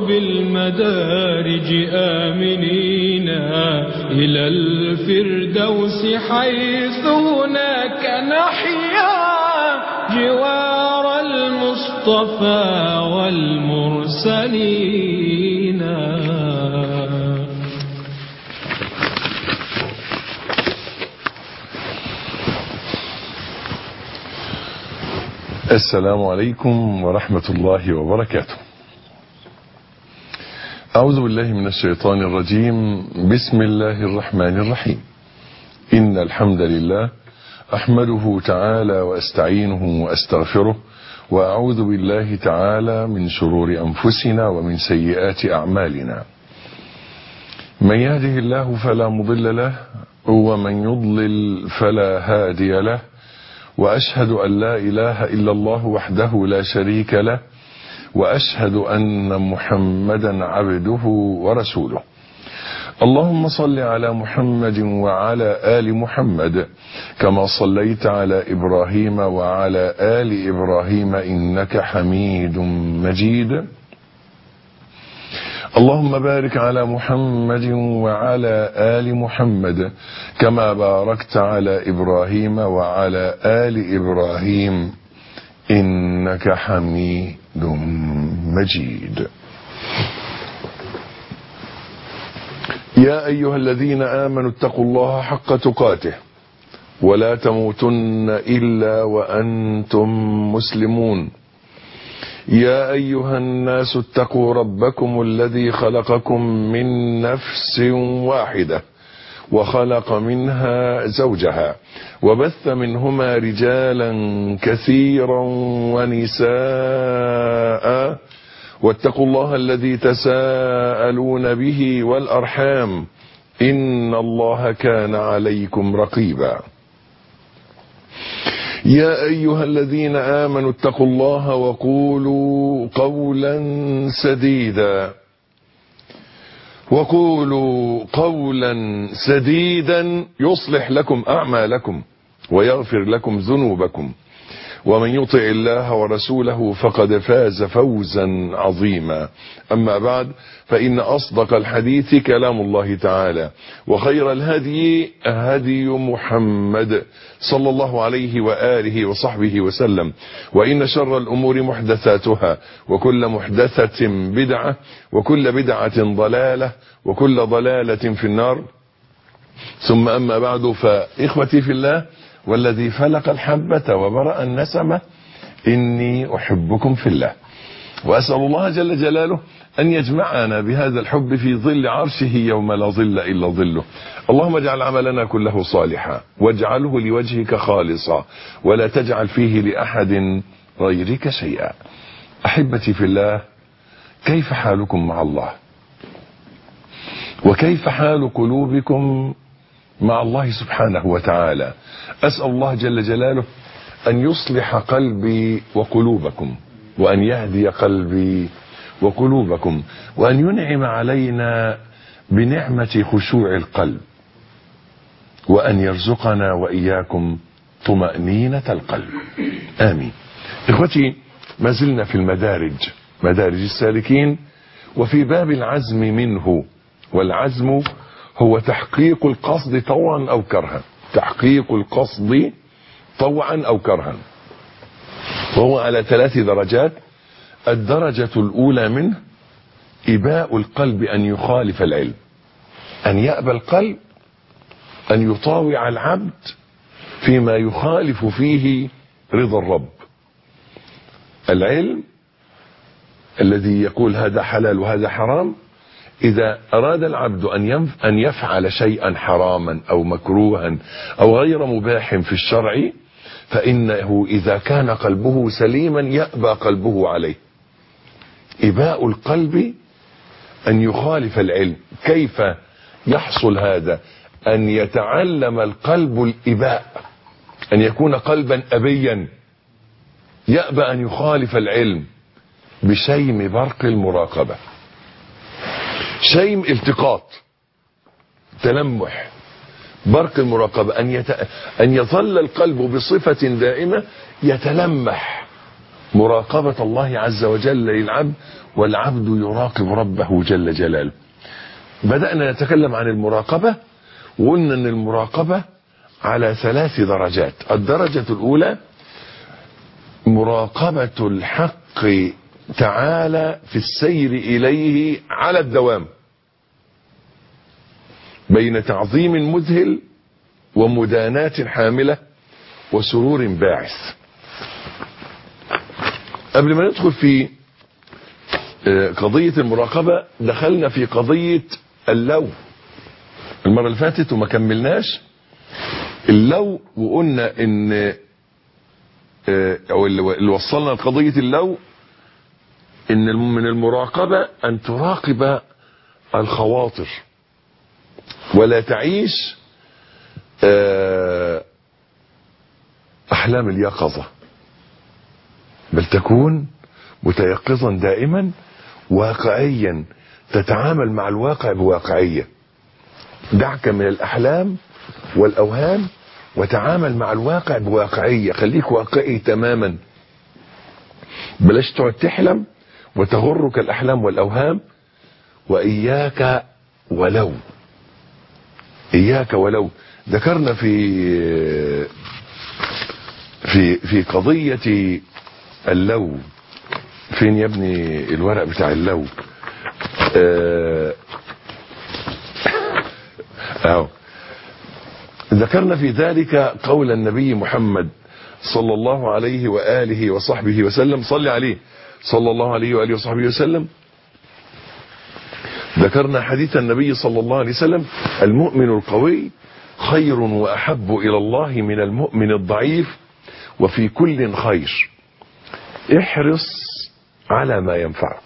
بالمدارج آمنين إلى الفردوس حيث هناك نحيا جوار المصطفى والمرسلين. السلام عليكم ورحمة الله وبركاته. أعوذ بالله من الشيطان الرجيم. بسم الله الرحمن الرحيم. إن الحمد لله أحمده تعالى وأستعينه وأستغفره، وأعوذ بالله تعالى من شرور أنفسنا ومن سيئات أعمالنا. من يهده الله فلا مضل له، ومن يضلل فلا هادي له، وأشهد أن لا إله إلا الله وحده لا شريك له، وأشهد أن محمدا عبده ورسوله. اللهم صل على محمد وعلى آل محمد كما صليت على إبراهيم وعلى آل إبراهيم إنك حميد مجيد. اللهم بارك على محمد وعلى آل محمد كما باركت على إبراهيم وعلى آل إبراهيم إنك حميد مجيد. يا أيها الذين آمنوا اتقوا الله حق تقاته ولا تموتن إلا وأنتم مسلمون. يا أيها الناس اتقوا ربكم الذي خلقكم من نفس واحدة وخلق منها زوجها وبث منهما رجالا كثيرا ونساء، واتقوا الله الذي تساءلون به والأرحام إن الله كان عليكم رقيبا. يا أيها الذين آمنوا اتقوا الله وقولوا قولا سديدا يصلح لكم أعمالكم ويغفر لكم ذنوبكم، ومن يطع الله ورسوله فقد فاز فوزا عظيما. أما بعد، فإن أصدق الحديث كلام الله تعالى، وخير الهدي هدي محمد صلى الله عليه وآله وصحبه وسلم، وإن شر الأمور محدثاتها، وكل محدثة بدعة، وكل بدعة ضلالة، وكل ضلالة في النار. ثم أما بعد، فإخوتي في الله والذي فلق الحبة وبرأ النسمة، إني أحبكم في الله، وأسأل الله جل جلاله أن يجمعنا بهذا الحب في ظل عرشه يوم لا ظل إلا ظله. اللهم اجعل عملنا كله صالحا، واجعله لوجهك خالصا، ولا تجعل فيه لأحد غيرك شيئا. أحبتي في الله، كيف حالكم مع الله؟ وكيف حال قلوبكم مع الله سبحانه وتعالى؟ أسأل الله جل جلاله أن يصلح قلبي وقلوبكم، وأن يهدي قلبي وقلوبكم، وأن ينعم علينا بنعمة خشوع القلب، وأن يرزقنا وإياكم طمأنينة القلب، آمين. إخوتي، ما زلنا في مدارج السالكين، وفي باب العزم منه. والعزم هو تحقيق القصد طوعا أو كرها، تحقيق القصد طوعا أو كرها، وهو على 3 درجات. الدرجة الأولى منه إباء القلب أن يخالف العلم، أن يأبى القلب أن يطاوع العبد فيما يخالف فيه رضا الرب. العلم الذي يقول هذا حلال وهذا حرام، إذا أراد العبد أن يفعل شيئا حراما أو مكروها أو غير مباح في الشرع، فإنه إذا كان قلبه سليما يأبى قلبه عليه. إباء القلب أن يخالف العلم. كيف يحصل هذا؟ أن يتعلم القلب الإباء، أن يكون قلبا أبيا يأبى أن يخالف العلم بشيم برق المراقبة. شيم التقاط، تلمح، برق المراقبة، أن يظل القلب بصفة دائمة يتلمح مراقبة الله عز وجل للعبد، والعبد يراقب ربه جل جلاله. بدأنا نتكلم عن المراقبة، وقلنا ان المراقبة على 3 درجات. الدرجة الأولى مراقبة الحق تعالى في السير إليه على الدوام، بين تعظيم مذهل ومداناة حاملة وسرور باعث. قبل ما ندخل في قضية المراقبة، دخلنا في قضية اللو المرة اللي فاتت وما كملناش اللو، وقلنا ان او اللي وصلنا لقضية اللو ان من المراقبة ان تراقب الخواطر ولا تعيش احلام اليقظة، بل تكون متيقظا دائما، واقعيا، تتعامل مع الواقع بواقعية. دعك من الأحلام والأوهام وتعامل مع الواقع بواقعية. خليك واقعي تماما، بلاش تقعد تحلم وتغرك الأحلام والأوهام. وإياك ولو، إياك ولو. ذكرنا في قضية اللو. فين يا ابني الورق بتاع اللو؟ ذكرنا في ذلك قول النبي محمد صلى الله عليه وآله وصحبه وسلم. صلي عليه صلى الله عليه وآله وصحبه وسلم. ذكرنا حديث النبي صلى الله عليه وسلم: المؤمن القوي خير وأحب إلى الله من المؤمن الضعيف، وفي كل خير. احرص على ما ينفعك،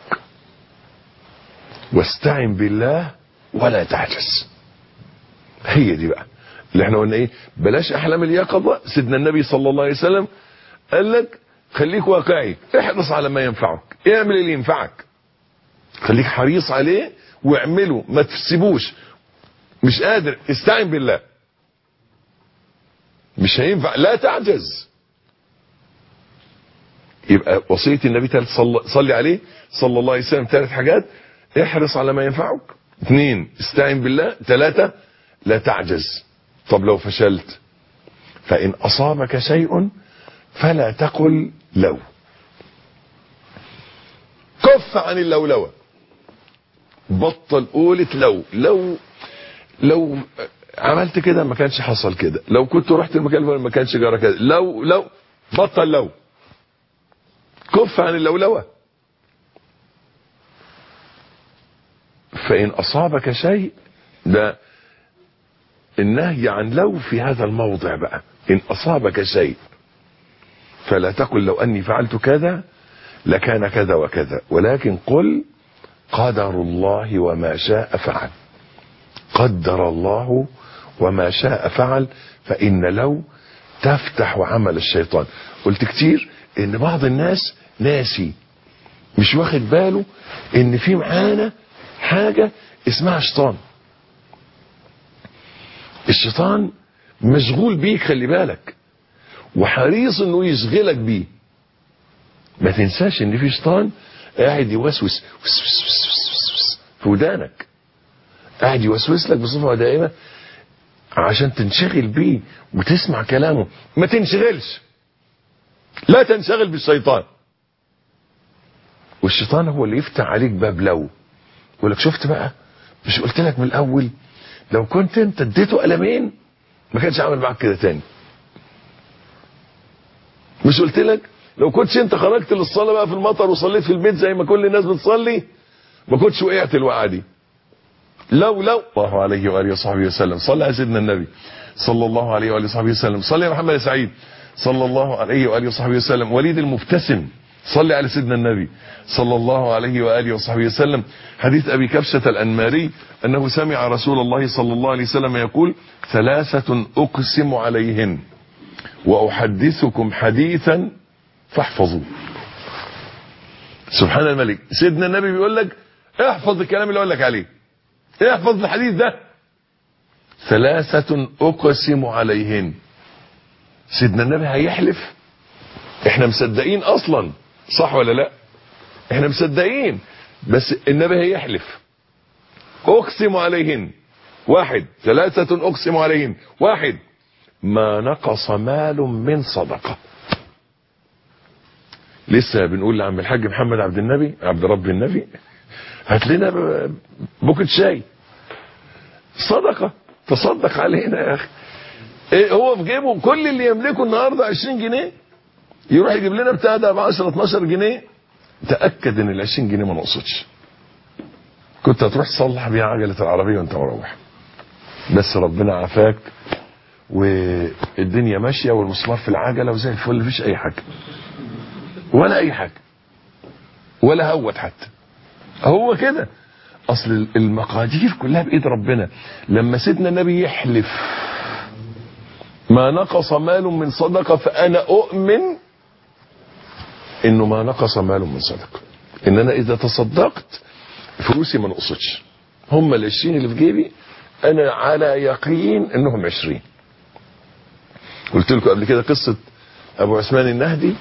واستعن بالله ولا تعجز. هي دي بقى اللي احنا قلنا ايه، بلاش احلام اليقظة. سيدنا النبي صلى الله عليه وسلم قال لك خليك واقعي، احرص على ما ينفعك، اعمل اللي ينفعك، خليك حريص عليه واعمله، ما تسيبوش. مش قادر، استعن بالله. مش هينفع، لا تعجز. يبقى وصية النبي صلي عليه صلى الله عليه وسلم 3 حاجات: احرص على ما ينفعك، 2 استعن بالله، 3 لا تعجز. طب لو فشلت، فإن أصابك شيء فلا تقل لو. كف عن اللولوة، بطل قولة لو عملت كده ما كانش حصل كده، لو كنت رحت المكان ما كانش جرى كده، لو بطل لو. كف عن اللولوة. فإن أصابك شيء، ده النهي عن لو في هذا الموضع بقى. إن أصابك شيء فلا تقل لو أني فعلت كذا لكان كذا وكذا، ولكن قل قدر الله وما شاء فعل. قدر الله وما شاء فعل. فإن لو تفتح عمل الشيطان. قلت كتير إن بعض الناس ناسي، مش واخد باله إن في معانا حاجة اسمها شيطان. الشيطان مشغول بيك، خلي بالك، وحريص انه يشغلك بيه. ما تنساش ان في شيطان قاعد يوسوس في ودانك، قاعد يوسوس لك بصفة دائمة عشان تنشغل بيه وتسمع كلامه. ما تنشغلش، لا تنشغل بالشيطان. والشيطان هو اللي يفتح عليك باب لو. يقول لك شفت بقى، مش قلت لك من الاول لو كنت انت اديته قلمين ما كانش عمل معاك كده تاني؟ مش قلت لك لو كنتش انت خرجت للصلاه بقى في المطر وصليت في البيت زي ما كل الناس بتصلي ما كنتش وقعت الوقعه دي؟ لو الله عليه واله وصحبه وسلم. صلى على سيدنا النبي صلى الله عليه واله وصحبه وسلم. صلى على محمد سعيد صلى الله عليه واله وصحبه وسلم. وليد المبتسم صلى على سيدنا النبي صلى الله عليه واله وصحبه وسلم. حديث ابي كبشة الانماري انه سمع رسول الله صلى الله عليه وسلم يقول: 3 اقسم عليهن واحدثكم حديثا فاحفظوه. سبحان الملك. سيدنا النبي بيقول لك احفظ الكلام اللي اقول لك عليه، احفظ الحديث ده. 3 اقسم عليهن. سيدنا النبي هيحلف، احنا مصدقين اصلا صح ولا لا؟ احنا مصدقين، بس النبي هيحلف. اقسم عليهن 1 3 اقسم عليهن 1 ما نقص مال من صدقة. لسه بنقول لعم الحاج محمد عبد رب النبي هات لنا بوكت شاي صدقة، تصدق علينا يا اخي. إيه هو في جيبه كل اللي يملكه النهارده 20 جنيه، يروح يجيب لنا بتاع ده ب 10 12 جنيه. تأكد ان ال 20 جنيه ما نقصتش، كنت هتروح تصلح بيها عجلة العربية وانت مروح. بس ربنا عافاك والدنيا ماشية والمسمار في العجلة وزي الفل، مفيش اي حاجة ولا اي حاجة ولا هوت حتى. هو كده، اصل المقادير كلها بايد ربنا. لما سيدنا النبي يحلف ما نقص مال من صدقة، فانا اؤمن انه ما نقص مال من صدقة، ان انا اذا تصدقت فلوسي ما نقصتش. هم ال20 اللي في جيبي انا على يقين انهم 20. قلت لكم قبل كده قصة ابو عثمان النهدي،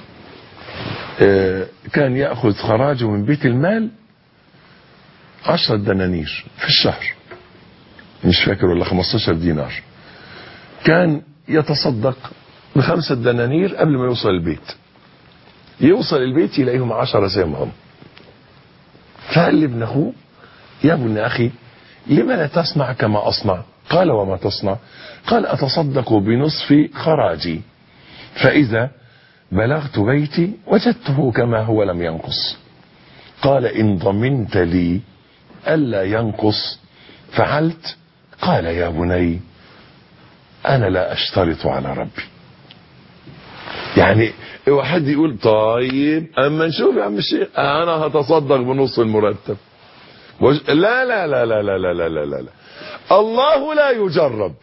كان يأخذ خراجه من بيت المال 10 دنانير في الشهر، مش فاكر ولا 15 دينار. كان يتصدق ب5 دنانير قبل ما يوصل البيت. يوصل البيت يلاقيهم 10 زي ما هم. فقال لابن اخوه يا ابن اخي لما لا تصنع كما اصنع؟ قال وما تصنع؟ قال اتصدق بنصف خراجي، فاذا بلغت بيتي وجدته كما هو لم ينقص. قال ان ضمنت لي الا ينقص فعلت. قال يا بني انا لا اشترط على ربي. يعني اوعى حد يقول طيب اما نشوف يا عم الشيخ انا هتصدق بنص المرتب. لا لا لا لا لا لا لا لا لا. الله لا يجرب،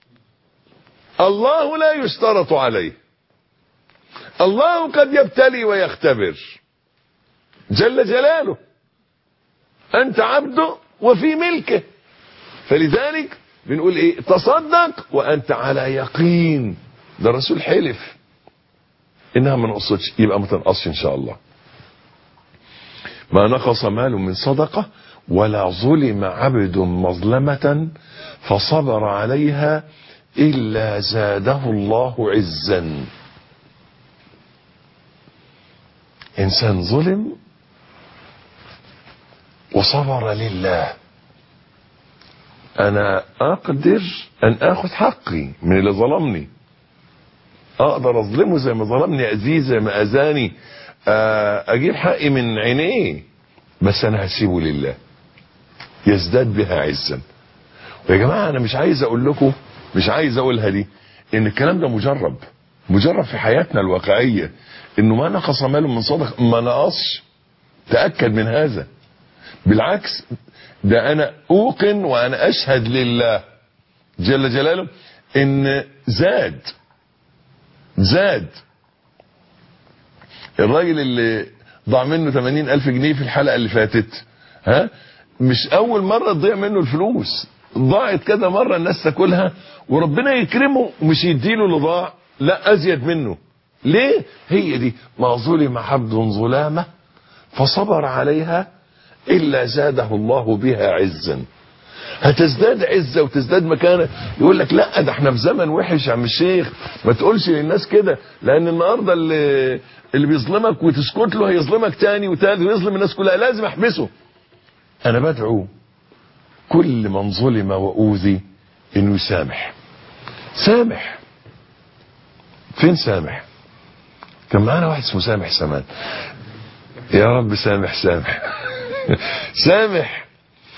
الله لا يشترط عليه، الله قد يبتلي ويختبر جل جلاله. انت عبده وفي ملكه، فلذلك بنقول ايه؟ تصدق وانت على يقين. ده الرسول حلف انها ما نقصتش، يبقى ما تنقصش ان شاء الله. ما نقص مال من صدقة ولا ظلم عبد مظلمة فصبر عليها إلا زاده الله عزا. إنسان ظلم وصبر لله، أنا أقدر أن أخذ حقي من اللي ظلمني، أقدر أظلمه زي ما ظلمني، أذيه زي ما أذاني، أجيب حقي من عينيه، بس أنا هسيبه لله يزداد بها عزا. ويا جماعة أنا مش عايز أقول لكم، مش عايز أقولها دي، إن الكلام ده مجرب في حياتنا الواقعية، إنه ما نقص مال من صدق، ما نقصش. تأكد من هذا. بالعكس، ده أنا أوقن وأنا أشهد لله جل جلاله إن زاد. الراجل اللي ضاع منه 80,000 جنيه في الحلقة اللي فاتت، مش أول مرة تضيع منه الفلوس، ضاعت كذا مرة الناس تاكلها وربنا يكرمه ومش يديله اللي ضاع، لا أزيد منه. ليه؟ هي دي ما ظلم عبد ظلامة فصبر عليها إلا زاده الله بها عزا. هتزداد عزة وتزداد مكانة. يقول لك لا ده احنا في زمن وحش يا عم الشيخ، ما تقولش للناس كده، لأن النهاردة اللي بيظلمك وتسكت له هيظلمك تاني وتالت ويظلم الناس كلها، لازم احبسه. أنا بدعو كل من ظلم وأوذي إنه يسامح. سامح. فين سامح؟ كان معانا واحد اسمه سامح سمان، يا رب سامح سامح.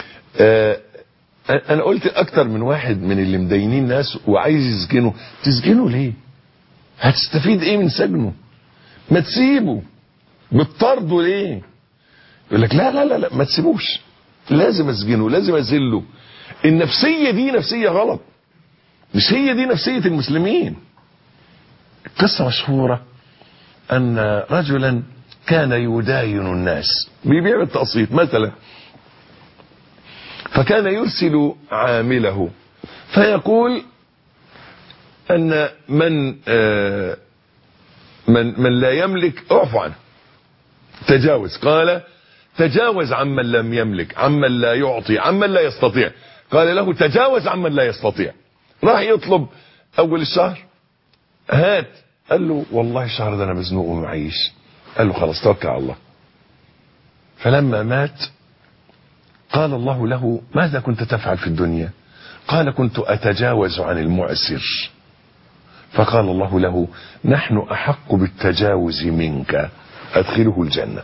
انا قلت اكتر من واحد من اللي مدينين ناس وعايز يسجنه. تسجنه ليه؟ هتستفيد ايه من سجنه؟ ما تسيبه. بتطرده ليه؟ يقول لك لا لا لا لا ما تسيبوش، لازم اسجنه، لازم اذله. النفسية دي نفسية غلط، مش هي دي نفسية المسلمين. قصة مشهورة ان رجلا كان يداين الناس، بيبيع بالتقسيط مثلا، فكان يرسل عامله فيقول ان من لا يملك اعفو عنه، تجاوز. قال تجاوز عمن لم يملك، عمن لا يعطي، عمن لا يستطيع. قال له تجاوز عمن لا يستطيع. راح يطلب اول الشهر، هات. قال له والله الشهر ده انا مزنوق ومعيش. قال له خلاص توكل على الله. فلما مات قال الله له ماذا كنت تفعل في الدنيا؟ قال كنت اتجاوز عن المعسر. فقال الله له نحن احق بالتجاوز منك، ادخله الجنة.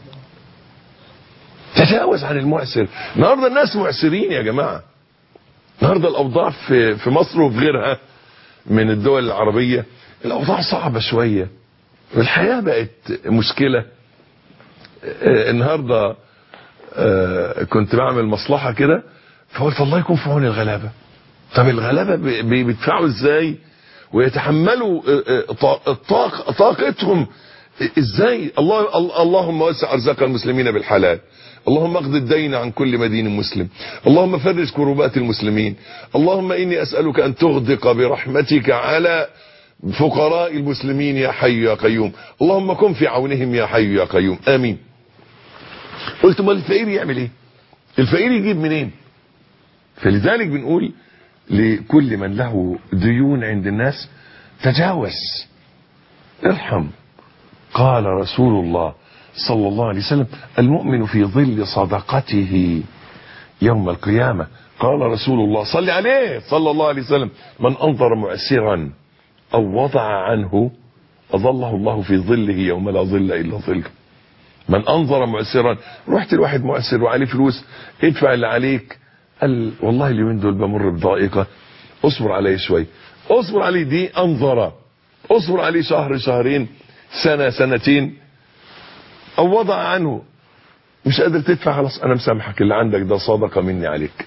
تجاوز عن المعسر. النهارده الناس معسرين يا جماعة. النهارده الاوضاع في مصر وفي غيرها من الدول العربية الاوضاع صعبة شوية، والحياة بقت مشكلة. النهارده كنت بعمل مصلحة كده، فقلت الله يكون في عون الغلابة. طب الغلابة بيدفعوا ازاي ويتحملوا طاقتهم ازاي؟ اللهم وسع ارزاق المسلمين بالحلال، اللهم اقض الدين عن كل مدين مسلم، اللهم فرج كروبات المسلمين، اللهم اني اسألك ان تغدق برحمتك على فقراء المسلمين يا حي يا قيوم، اللهم كن في عونهم يا حي يا قيوم، امين. قلت ما الفقير يعمل ايه؟ الفقير يجيب منين؟ فلذلك بنقول لكل من له ديون عند الناس تجاوز، ارحم. قال رسول الله صلى الله عليه وسلم المؤمن في ظل صدقته يوم القيامة. قال رسول الله صلى عليه صلى الله عليه وسلم من أنظر معسرا أو وضع عنه أظله الله في ظله يوم لا ظل إلا ظله. من أنظر معسرا، رحت لواحد معسر وعليه فلوس، ادفع اللي عليك. قال والله اليومين دول بمر بضائقة، اصبر عليه شوي. اصبر عليه، دي أنظر. اصبر عليه شهر شهرين سنة سنتين. أو وضع عنه، مش قادر تدفع، خلاص أنا مسامحك، اللي عندك ده صدقة مني عليك.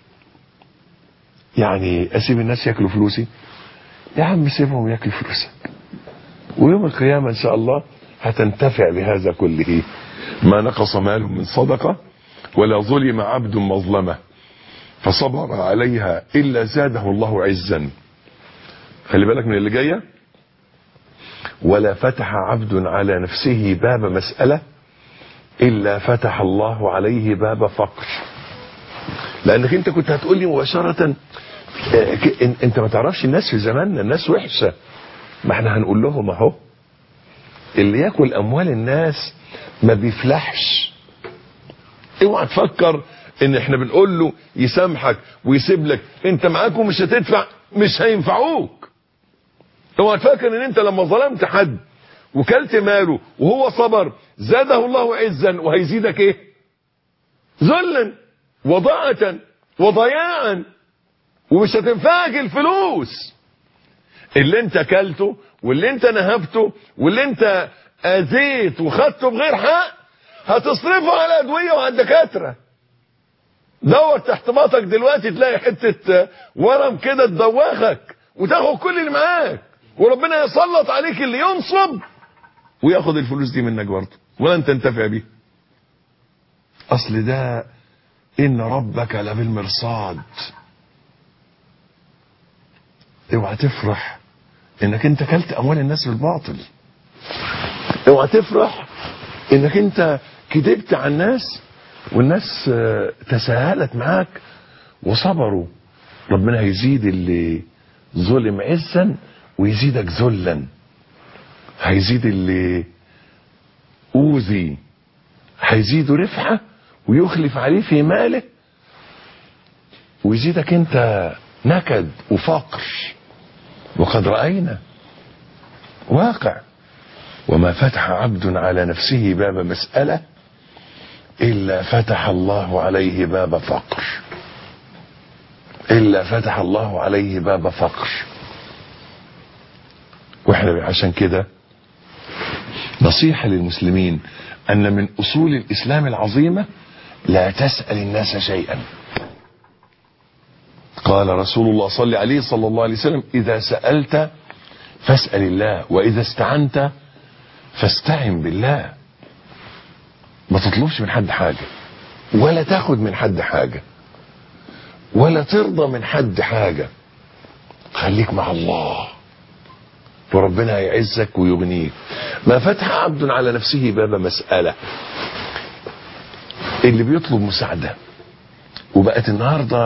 يعني أسيب الناس يأكلوا فلوسي؟ يا عم سيبهم يأكلوا فلوسك، ويوم القيامة إن شاء الله هتنتفع بهذا كله. ما نقص مال من صدقة ولا ظلم عبد مظلمة فصبر عليها إلا زاده الله عزا. خلي بالك من اللي جاية. ولا فتح عبد على نفسه باب مسألة إلا فتح الله عليه باب فقر. لأنك أنت كنت هتقول لي مباشرة أنت ما تعرفش الناس في زماننا، الناس وحشة. ما احنا هنقول لهم اهو، اللي ياكل أموال الناس ما بيفلحش. اوعى تفكر ان احنا بنقول له يسامحك ويسيب لك، انت معاك ومش هتدفع، مش هينفعوك. اوعى تفكر ان انت لما ظلمت حد وكلت ماله وهو صبر زاده الله عزا، وهيزيدك ايه؟ ذلا وضاعة وضياعا، ومش هتنفعك الفلوس. اللي انت كلته واللي انت نهبته واللي انت اذيت وخدته بغير حق هتصرفه على ادوية وعلى الدكاترة. دور تحت باطك دلوقتي تلاقي حتة ورم كده تدوخك وتاخد كل اللي معاك، وربنا يسلط عليك اللي ينصب وياخد الفلوس دي منك برضه ولن تنتفع بيه. اصل ده ان ربك لبالمرصاد. اوعى تفرح انك انت كلت اموال الناس بالباطل. اوعى تفرح انك انت كذبت على الناس والناس تساهلت معاك وصبروا. ربنا هيزيد اللي ظلم عزا ويزيدك ذلا، هيزيد اللي اوذي هيزيده رفعة ويخلف عليه في ماله، ويزيدك انت نكد وفقر. وقد رأينا واقع. وما فتح عبد على نفسه باب مسألة إلا فتح الله عليه باب فقر. إلا فتح الله عليه باب فقر. واحنا عشان كده نصيحة للمسلمين أن من أصول الإسلام العظيمة لا تسأل الناس شيئا. قال رسول الله صلى الله عليه وسلم إذا سألت فاسأل الله وإذا استعنت فاستعن بالله. ما تطلبش من حد حاجة ولا تاخد من حد حاجة ولا ترضى من حد حاجة. خليك مع الله، وربنا هيعزك ويغنيك. ما فتح عبد على نفسه باب مسألة. اللي بيطلب مساعدة، وبقت النهاردة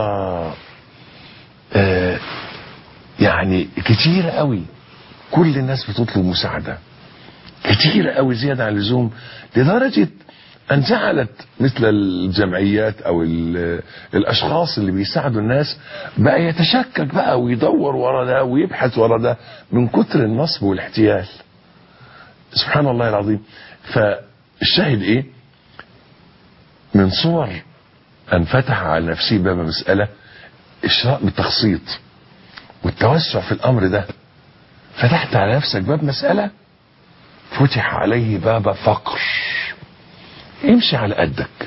يعني كتير قوي كل الناس بتطلب مساعدة كتير قوي زيادة عن اللزوم، لدرجة أن جعلت مثل الجمعيات أو الأشخاص اللي بيساعدوا الناس بقى يتشكك بقى ويدور ورا ده ويبحث ورا ده من كتر النصب والاحتيال. سبحان الله العظيم. فالشاهد إيه؟ من صور أن فتح على نفسه باب مسألة الشراء بالتخصيط والتوسع في الأمر ده. فتحت على نفسك باب مسألة، فتح عليه باب فقر. امشي على قدك،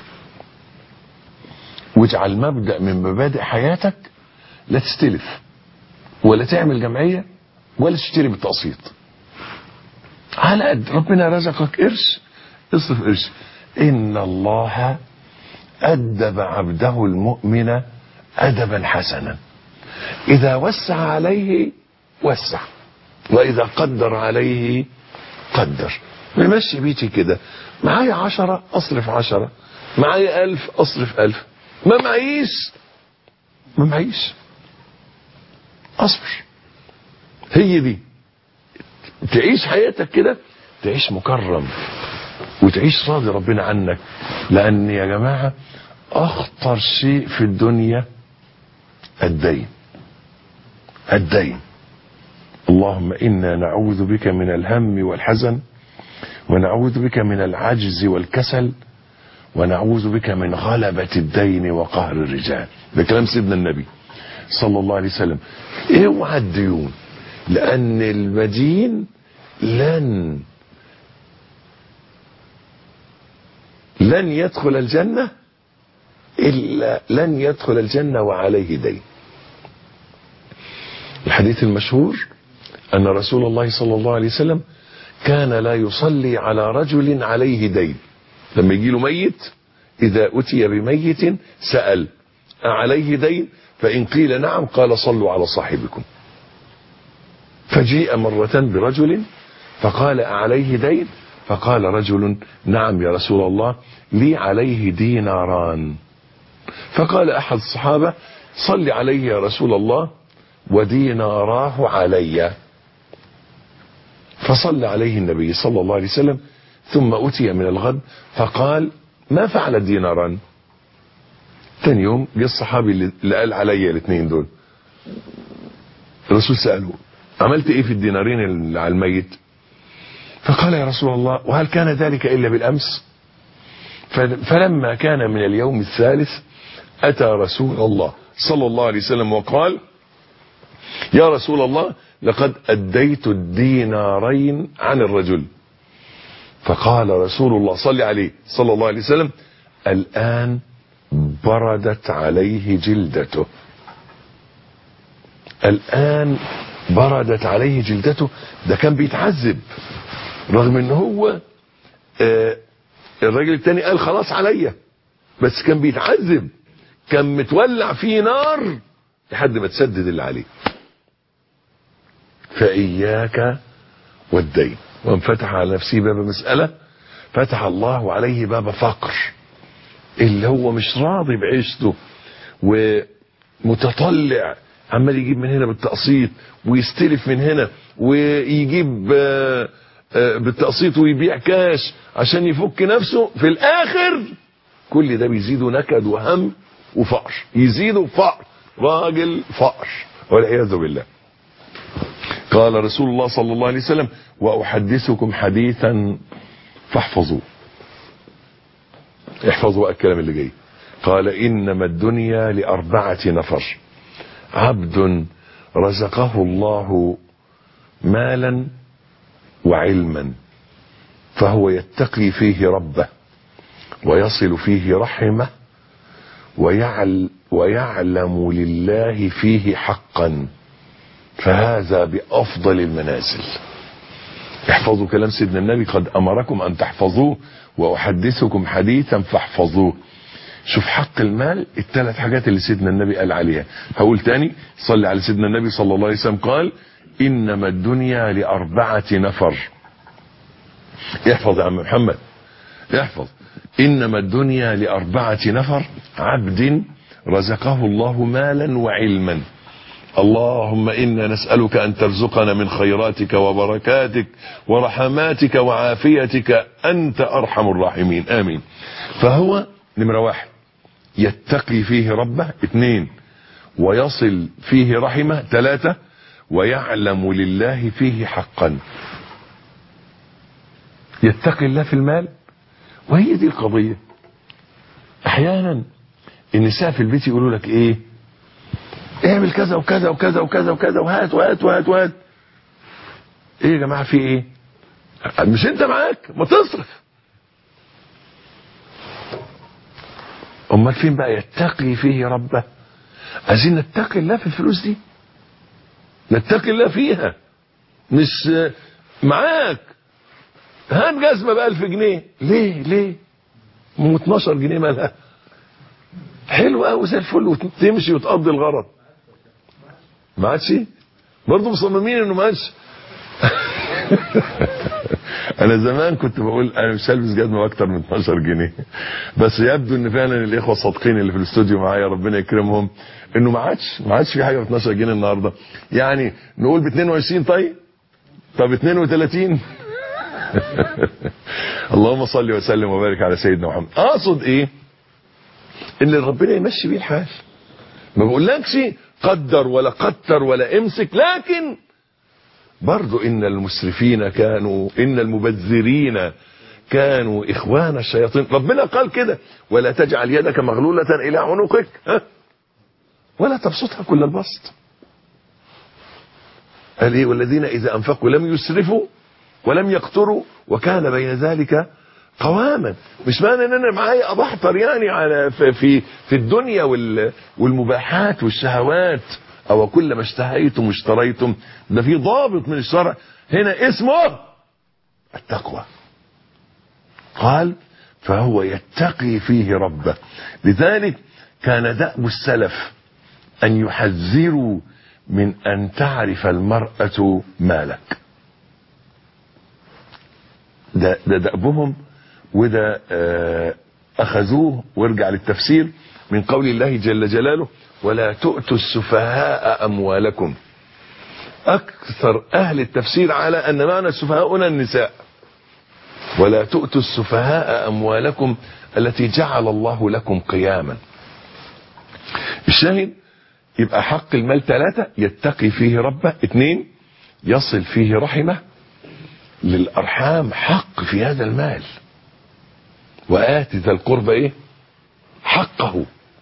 واجعل مبدأ من مبادئ حياتك لا تستلف ولا تعمل جمعية ولا تشتري بالتقسيط. على قد ربنا رزقك قرش اصرف قرش. إن الله أدب عبده المؤمن أدبا حسنا، إذا وسع عليه وسع، وإذا قدر عليه قدر. ممشي بيتي كده، معايا 10 أصرف 10، معايا 1000 أصرف 1000، ما معيش أصبر. هي دي تعيش حياتك كده، تعيش مكرم وتعيش راضي ربنا عنك. لأن يا جماعة أخطر شيء في الدنيا الدين. اللهم إنا نعوذ بك من الهم والحزن، ونعوذ بك من العجز والكسل، ونعوذ بك من غلبة الدين وقهر الرجال. ده كلام سيدنا النبي صلى الله عليه وسلم. اوعى الديون، لأن المدين لن يدخل الجنة إلا لن يدخل الجنة وعليه دين. الحديث المشهور أن رسول الله صلى الله عليه وسلم كان لا يصلي على رجل عليه دين. لما يجي له ميت، إذا أتي بميت سأل أعليه دين؟ فإن قيل نعم قال صلوا على صاحبكم. فجيء مرة برجل فقال أعليه دين؟ فقال رجل نعم يا رسول الله لي عليه ديناران. فقال أحد الصحابة صل عليه يا رسول الله وديناراه علي. فصلى عليه النبي صلى الله عليه وسلم، ثم أتي من الغد فقال ما فعل الديناران؟ ثاني يوم جاء الصحابي اللي قال علي الاثنين دول، الرسول سأله عملت ايه في الدينارين اللي على الميت؟ فقال يا رسول الله وهل كان ذلك إلا بالأمس؟ فلما كان من اليوم الثالث أتى رسول الله صلى الله عليه وسلم وقال يا رسول الله لقد أديت الدينارين عن الرجل. فقال رسول الله صلى عليه صلى الله عليه وسلم الآن بردت عليه جلدته. الآن بردت عليه جلدته. ده كان بيتعذب رغم ان هو الراجل التاني قال خلاص عليا، بس كان بيتعذب، كان متولع فيه نار لحد ما تسدد اللي عليه. فإياك والدين. ومن فتح على نفسه باب مسألة فتح الله عليه باب فقر. اللي هو مش راضي بعيشته ومتطلع، عمال يجيب من هنا بالتقسيط ويستلف من هنا ويجيب بالتقسيط ويبيع كاش عشان يفك نفسه، في الآخر كل ده بيزيده نكد وهم وفقر، يزيده فقر، راجل فقر والعياذ بالله. قال رسول الله صلى الله عليه وسلم وأحدثكم حديثا فاحفظوه. احفظوا الكلام اللي جاي. قال إنما الدنيا ل4 نفر: عبد رزقه الله مالا وعلما فهو يتقي فيه ربه ويصل فيه رحمه ويعلم لله فيه حقا، فهذا بأفضل المنازل. احفظوا كلام سيدنا النبي: قد أمركم أن تحفظوه وأحدثكم حديثا فاحفظوه. شوف حق المال، ال3 حاجات اللي سيدنا النبي قال عليها. هقول تاني: صلي على سيدنا النبي صلى الله عليه وسلم قال: إنما الدنيا ل4 نفر. احفظ يا عم محمد، احفظ. إنما الدنيا ل4 نفر: عبد رزقه الله مالا وعلما. اللهم إنا نسألك أن ترزقنا من خيراتك وبركاتك ورحماتك وعافيتك، أنت أرحم الراحمين، آمين. فهو نمرة 1 يتقي فيه ربه، 2 ويصل فيه رحمه، 3 ويعلم لله فيه حقا. يتقي الله في المال، وهي دي القضية. احيانا النساء في البيت يقولوا لك ايه؟ اعمل كذا وكذا وكذا وكذا وكذا وهات وهات وهات وهات. ايه يا جماعة في ايه؟ مش انت معاك ما تصرف. امال فين بقى يتقي فيه ربه؟ عايزين نتقي الله في الفلوس دي، نتقي الله فيها. مش معاك هات جزمة ب1000 جنيه، ليه 12 جنيه مالها؟ حلو قوي زي الفل وتمشي وتقضي الغرض. ما عادش برضه مصممين انه ما عادش. انا زمان كنت بقول انا مش هلبس جزمه اكتر من 12 جنيه، بس يبدو ان فعلا الاخوه الصادقين اللي في الاستوديو معايا ربنا يكرمهم انه ما عادش في حاجه ب 12 جنيه النهارده. يعني نقول ب 22 طب 32. اللهم صل وسلم وبارك على سيدنا محمد. اقصد ايه؟ ان ربنا يمشي بيه الحال. ما بقولكش قدر ولا قتر ولا امسك، لكن برضو ان المبذرين كانوا اخوان الشياطين. ربنا قال كده: ولا تجعل يدك مغلولة الى عنقك ولا تبسطها كل البسط. قال ايه؟ والذين اذا انفقوا لم يسرفوا ولم يقتروا وكان بين ذلك قواما. مش معنى ان انا معايا ابحتر يعني على في الدنيا والمباحات والشهوات، او كل ما اشتهيتم واشتريتم. ده في ضابط من الشرع هنا اسمه التقوى. قال فهو يتقي فيه ربه. لذلك كان دأب السلف ان يحذروا من ان تعرف المرأة مالك. ده دأبهم، وده اخذوه. وارجع للتفسير من قول الله جل جلاله: ولا تؤتوا السفهاء اموالكم. اكثر اهل التفسير على ان معنى السفهاء هنا النساء. ولا تؤتوا السفهاء اموالكم التي جعل الله لكم قياما. الشاهد يبقى حق المال 3 يتقي فيه ربه، 2 يصل فيه رحمه. للارحام حق في هذا المال. وآت ذا القربى ايه؟ حقه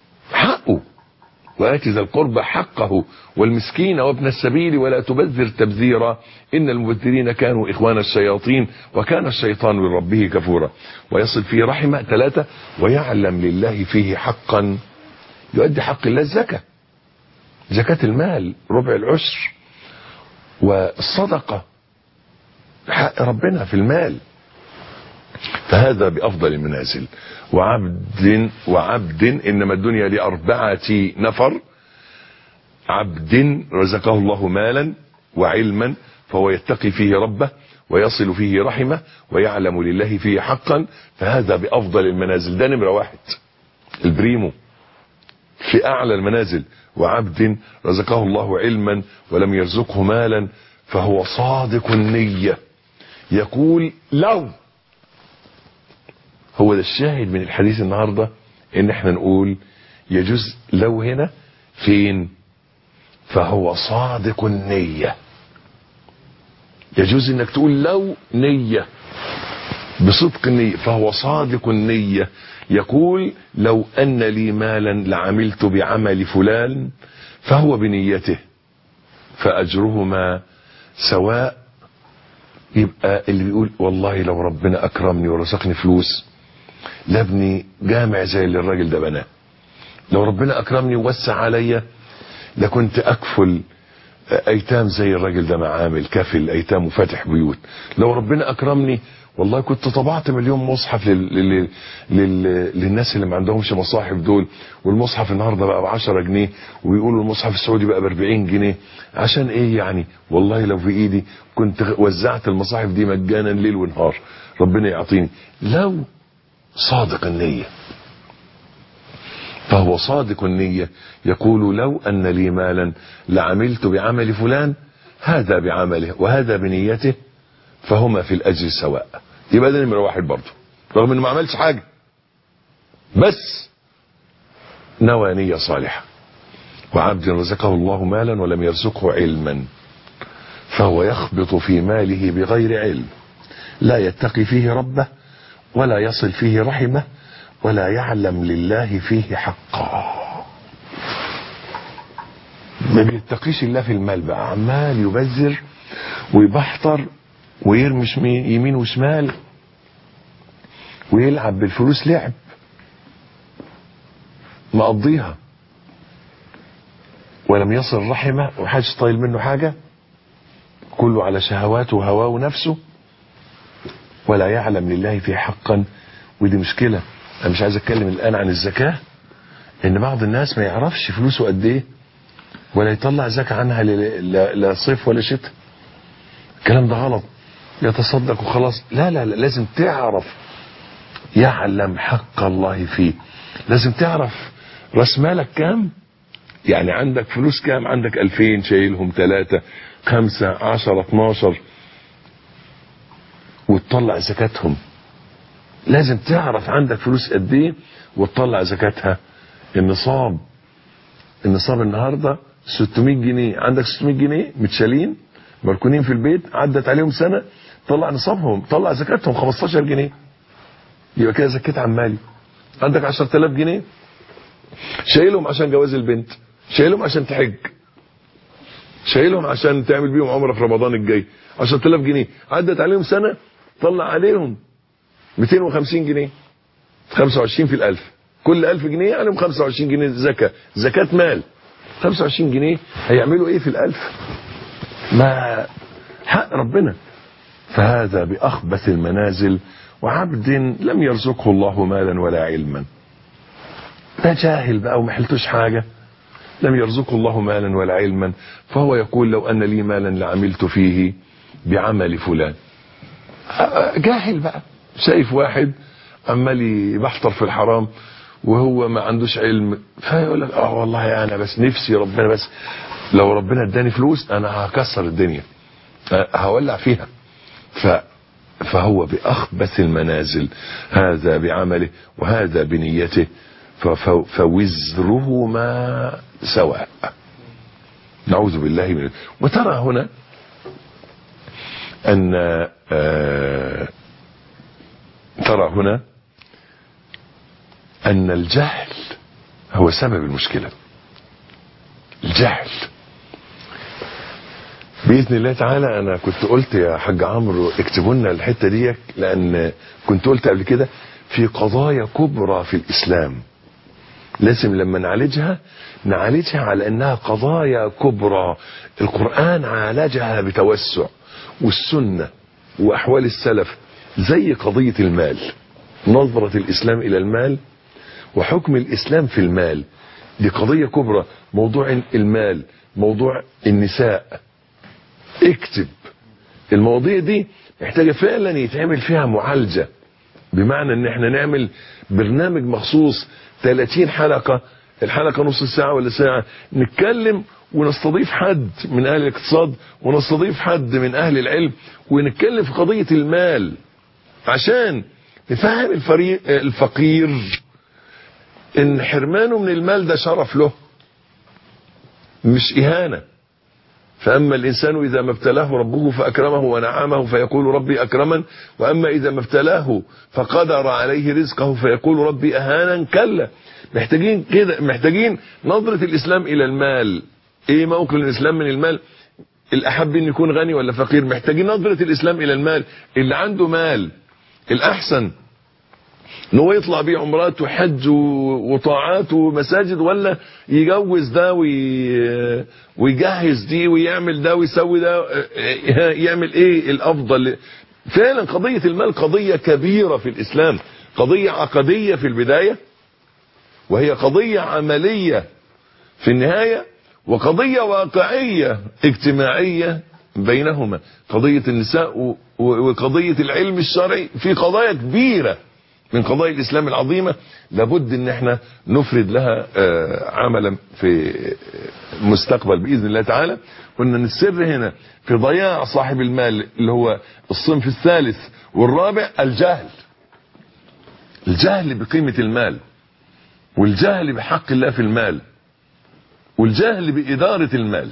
وآت ذا القربى حقه والمسكين وابن السبيل ولا تبذر تبذيرا إن المبذرين كانوا إخوان الشياطين وكان الشيطان لربه كفورا. ويصل فيه رحمة 3 ويعلم لله فيه حقا. يؤدي حق الله الزكاة، زكاة المال 1/4 والصدقة حق ربنا في المال. فهذا بأفضل المنازل. وعبد إنما الدنيا ل4 نفر: عبد رزقه الله مالا وعلما فهو يتقي فيه ربه ويصل فيه رحمه ويعلم لله فيه حقا، فهذا بأفضل المنازل. ده نمرة 1 البريمو في أعلى المنازل. وعبد رزقه الله علما ولم يرزقه مالا فهو صادق النية، يقول لو. هو ده الشاهد من الحديث النهاردة، ان احنا نقول يجوز لو هنا فين؟ فهو صادق النية. يجوز انك تقول لو نية بصدق النية، فهو صادق النية. يقول لو ان لي مالا لعملت بعمل فلان فهو بنيته فاجرهما سواء. يبقى اللي بيقول والله لو ربنا اكرمني ورزقني فلوس لابني جامع زي اللي الراجل ده بناه، لو ربنا اكرمني ووسع عليا لكنت اكفل ايتام زي الراجل ده معامل كافل ايتام وفاتح بيوت. لو ربنا اكرمني والله كنت طبعت مليون مصحف للناس اللي ما عندهمش مصاحف دول، والمصحف النهارده بقى ب10 جنيه، وبيقولوا المصحف السعودي بقى ب40 جنيه. عشان ايه يعني؟ والله لو في ايدي كنت وزعت المصاحف دي مجانا ليل ونهار، ربنا يعطيني. لو صادق النية، فهو صادق النية يقول لو أن لي مالا لعملت بعمل فلان، هذا بعمله وهذا بنيته، فهما في الأجر سواء. يبقى ده نمرة واحد برضه، رغم انه ما عملش حاجة، بس نوى نية صالحة. وعبد رزقه الله مالا ولم يرزقه علما، فهو يخبط في ماله بغير علم، لا يتقي فيه ربه ولا يصل فيه رحمه ولا يعلم لله فيه حقا. ما بيتقيش الله في المال بقى، عمال يبذر ويبحتر ويرمش يمين وشمال ويلعب بالفلوس لعب مقضيها، ولم يصل رحمه ومحدش طايل منه حاجة، كله على شهواته وهواه ونفسه، ولا يعلم لله فيه حقا. ودي مشكلة. انا مش عايز اتكلم الان عن الزكاة، ان بعض الناس ما يعرفش فلوسه قد ايه ولا يطلع زكاة عنها لا صيف ولا شتاء. الكلام ده غلط. يتصدق وخلاص، لا لا لا، لازم تعرف، يعلم حق الله فيه. لازم تعرف راس مالك كام، يعني عندك فلوس كام، عندك 2000 شايلهم 3 5 10 12 وتطلع زكاتهم. لازم تعرف عندك فلوس قد ايه وتطلع زكاتها. النصاب النهارده 600 جنيه، عندك 600 جنيه متشالين مركونين في البيت، عدت عليهم سنة، طلع نصابهم، طلع زكاتهم 15 جنيه، يبقى كده زكيت عمالي. عندك 10,000 جنيه شايلهم عشان جواز البنت، شايلهم عشان تحج، شايلهم عشان تعمل بيهم عمره في رمضان الجاي، 10,000 جنيه عدت عليهم سنة، طلع عليهم 250 جنيه، 25 في ال1000، كل 1000 جنيه عليهم 25 جنيه زكاة مال. 25 جنيه هيعملوا ايه في ال1000؟ ما حق ربنا. فهذا بأخبث المنازل، وعبد لم يرزقه الله مالا ولا علما. ده جاهل بقى وما حلتوش حاجة، لم يرزقه الله مالا ولا علما، فهو يقول لو أن لي مالا لعملت فيه بعمل فلان. جاهل بقى، شايف واحد عمال يبحتر في الحرام وهو ما عندوش علم، فيقول لك والله انا بس نفسي ربنا، بس لو ربنا اداني فلوس انا هكسر الدنيا، هولع فيها. فهو بأخبث المنازل، هذا بعمله وهذا بنيته، فوزرهما سواء. نعوذ بالله من. وترى هنا أن ترى هنا أن الجهل هو سبب المشكلة. الجهل بإذن الله تعالى. أنا كنت قلت يا حاج عمرو اكتبوا لنا الحتة دي، لأن كنت قلت قبل كده في قضايا كبرى في الإسلام لازم لما نعالجها على أنها قضايا كبرى. القرآن عالجها بتوسع، والسنة وأحوال السلف، زي قضية المال، نظرة الإسلام إلى المال وحكم الإسلام في المال. دي قضية كبرى. موضوع المال، موضوع النساء، اكتب المواضيع دي محتاجة فعلا يتعمل فيها معالجة، بمعنى ان احنا نعمل برنامج مخصوص 30 حلقة، الحلقة نص ساعة ولا ساعة، نتكلم ونستضيف حد من اهل الاقتصاد ونستضيف حد من اهل العلم ونتكلم في قضية المال، عشان نفهم الفقير ان حرمانه من المال ده شرف له مش اهانة. فأما الإنسان إذا ما ابتلاه ربه فأكرمه ونعمه فيقول ربي أكرمن، وأما إذا ما ابتلاه فقدر عليه رزقه فيقول ربي أهانا. كلا. محتاجين كده، محتاجين نظرة الإسلام إلى المال. إيه موقف الإسلام من المال؟ الأحب أن يكون غني ولا فقير؟ محتاجين نظرة الإسلام إلى المال. اللي عنده مال الأحسن ان هو يطلع بيه عمرات وحج وطاعات ومساجد، ولا يجوز ده ويجهز دي ويعمل ده ويسوي ده، يعمل ايه الافضل؟ فعلا قضية المال قضية كبيرة في الاسلام، قضية عقدية في البداية، وهي قضية عملية في النهاية، وقضية واقعية اجتماعية بينهما، قضية النساء وقضية العلم الشرعي، في قضايا كبيرة من قضايا الإسلام العظيمة لابد ان احنا نفرد لها عملا في المستقبل بإذن الله تعالى. وان السر هنا في ضياع صاحب المال اللي هو الصنف الثالث والرابع الجهل بقيمة المال، والجهل بحق الله في المال، والجهل بإدارة المال.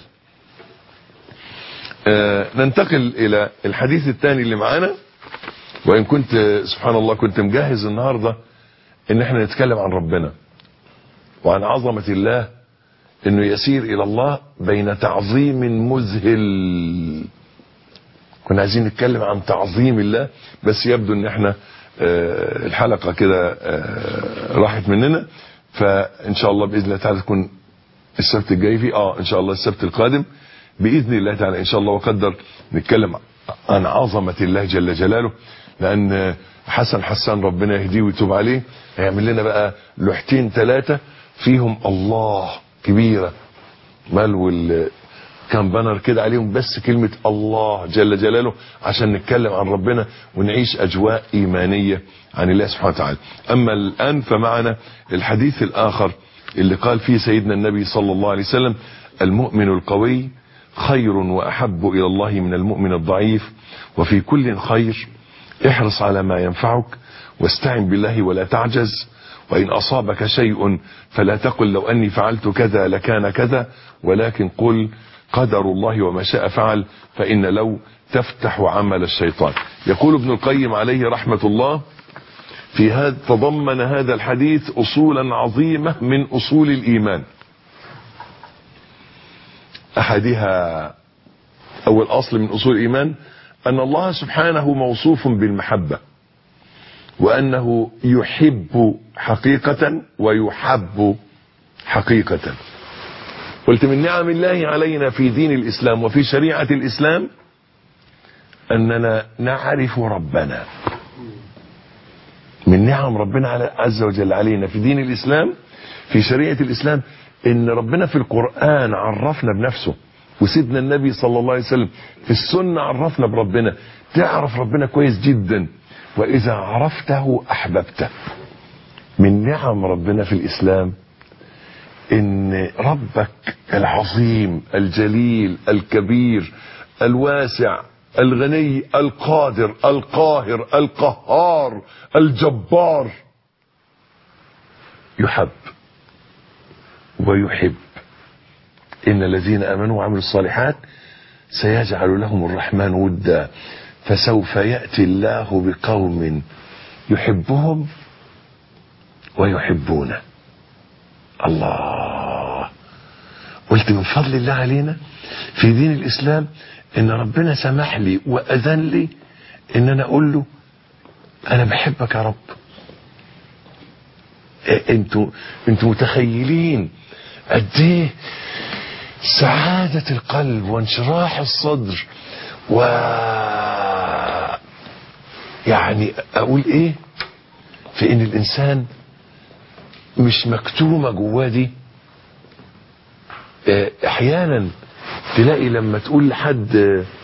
ننتقل إلى الحديث الثاني اللي معانا، وإن كنت سبحان الله كنت مجهز النهاردة إن احنا نتكلم عن ربنا وعن عظمة الله، إنه يسير إلى الله بين تعظيم مذهل. كنا عايزين نتكلم عن تعظيم الله، بس يبدو إن احنا الحلقة كده راحت مننا، فإن شاء الله بإذن الله تعالى تكون السبت الجاي فيه ان شاء الله السبت القادم باذن الله تعالى ان شاء الله وقدر نتكلم عن عظمه الله جل جلاله، لان حسن ربنا يهديه ويتوب عليه هيعمل لنا بقى لوحتين 3 فيهم الله كبيره، مال كان بانر كده عليهم بس كلمه الله جل جلاله، عشان نتكلم عن ربنا ونعيش اجواء ايمانيه عن الله سبحانه وتعالى. اما الان فمعنا الحديث الاخر اللي قال فيه سيدنا النبي صلى الله عليه وسلم: المؤمن القوي خير وأحب إلى الله من المؤمن الضعيف، وفي كل خير، احرص على ما ينفعك واستعن بالله ولا تعجز، وإن أصابك شيء فلا تقل لو أني فعلت كذا لكان كذا، ولكن قل قدر الله وما شاء فعل، فإن لو تفتح عمل الشيطان. يقول ابن القيم عليه رحمة الله: في هذا تضمن هذا الحديث أصولا عظيمة من أصول الإيمان. أحدها أول أصل من أصول الإيمان أن الله سبحانه موصوف بالمحبة، وأنه يحب حقيقة ويحب حقيقة. قلت من نعم الله علينا في دين الإسلام وفي شريعة الإسلام أننا نعرف ربنا. من نعم ربنا عز وجل علينا في دين الإسلام في شريعة الإسلام إن ربنا في القرآن عرفنا بنفسه، وسيدنا النبي صلى الله عليه وسلم في السنة عرفنا بربنا. تعرف ربنا كويس جدا، وإذا عرفته أحببته. من نعم ربنا في الإسلام إن ربك العظيم الجليل الكبير الواسع الغني القادر القاهر القهار الجبار يحب ويحب. إن الذين آمنوا وعملوا الصالحات سيجعل لهم الرحمن ودا، فسوف يأتي الله بقوم يحبهم ويحبونه. الله. قلت من فضل الله علينا في دين الإسلام إن ربنا سمح لي وأذن لي إن أنا أقول له أنا بحبك يا رب. انتوا متخيلين قد ايه سعادة القلب وانشراح الصدر، و يعني اقول ايه في ان الانسان مش مكتومة جواه دي. احيانا تلاقي لما تقول لحد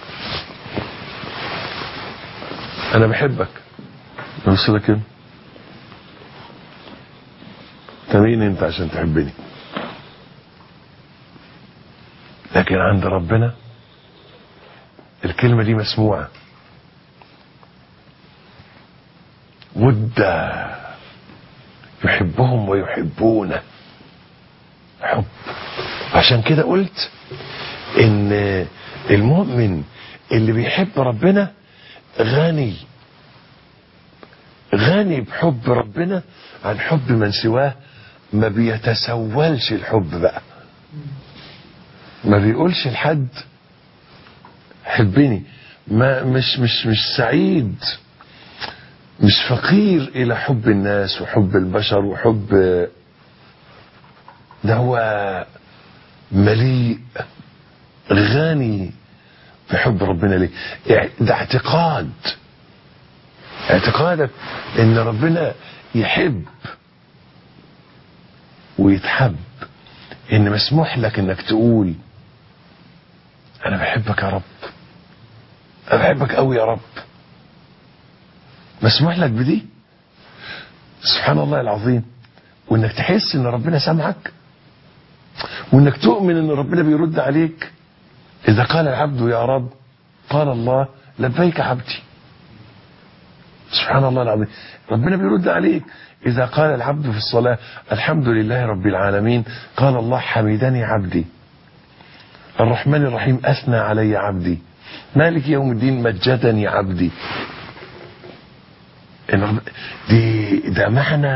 انا بحبك، بص لك كده، انت مين انت عشان تحبني؟ لكن عند ربنا الكلمة دي مسموعة. ودا يحبهم ويحبونه، حب. عشان كده قلت ان المؤمن اللي بيحب ربنا غني بحب ربنا عن حب من سواه. ما بيتسولش الحب بقى، ما بيقولش لحد حبني، ما مش سعيد مش فقير الى حب الناس وحب البشر وحب، ده هو مليء غني بحب ربنا. ليه؟ ده اعتقادك ان ربنا يحب ويتحب، ان مسموح لك انك تقول انا بحبك يا رب، انا بحبك قوي يا رب، مسموح لك بدي. سبحان الله العظيم. وانك تحس ان ربنا سامعك، وانك تؤمن ان ربنا بيرد عليك. اذا قال العبد يا رب قال الله لبيك عبدي. سبحان الله العظيم. ربنا بيرد عليك. اذا قال العبد في الصلاة الحمد لله رب العالمين قال الله حمدني عبدي. الرحمن الرحيم اثنى علي عبدي. مالك يوم الدين مجدني عبدي. ده معنى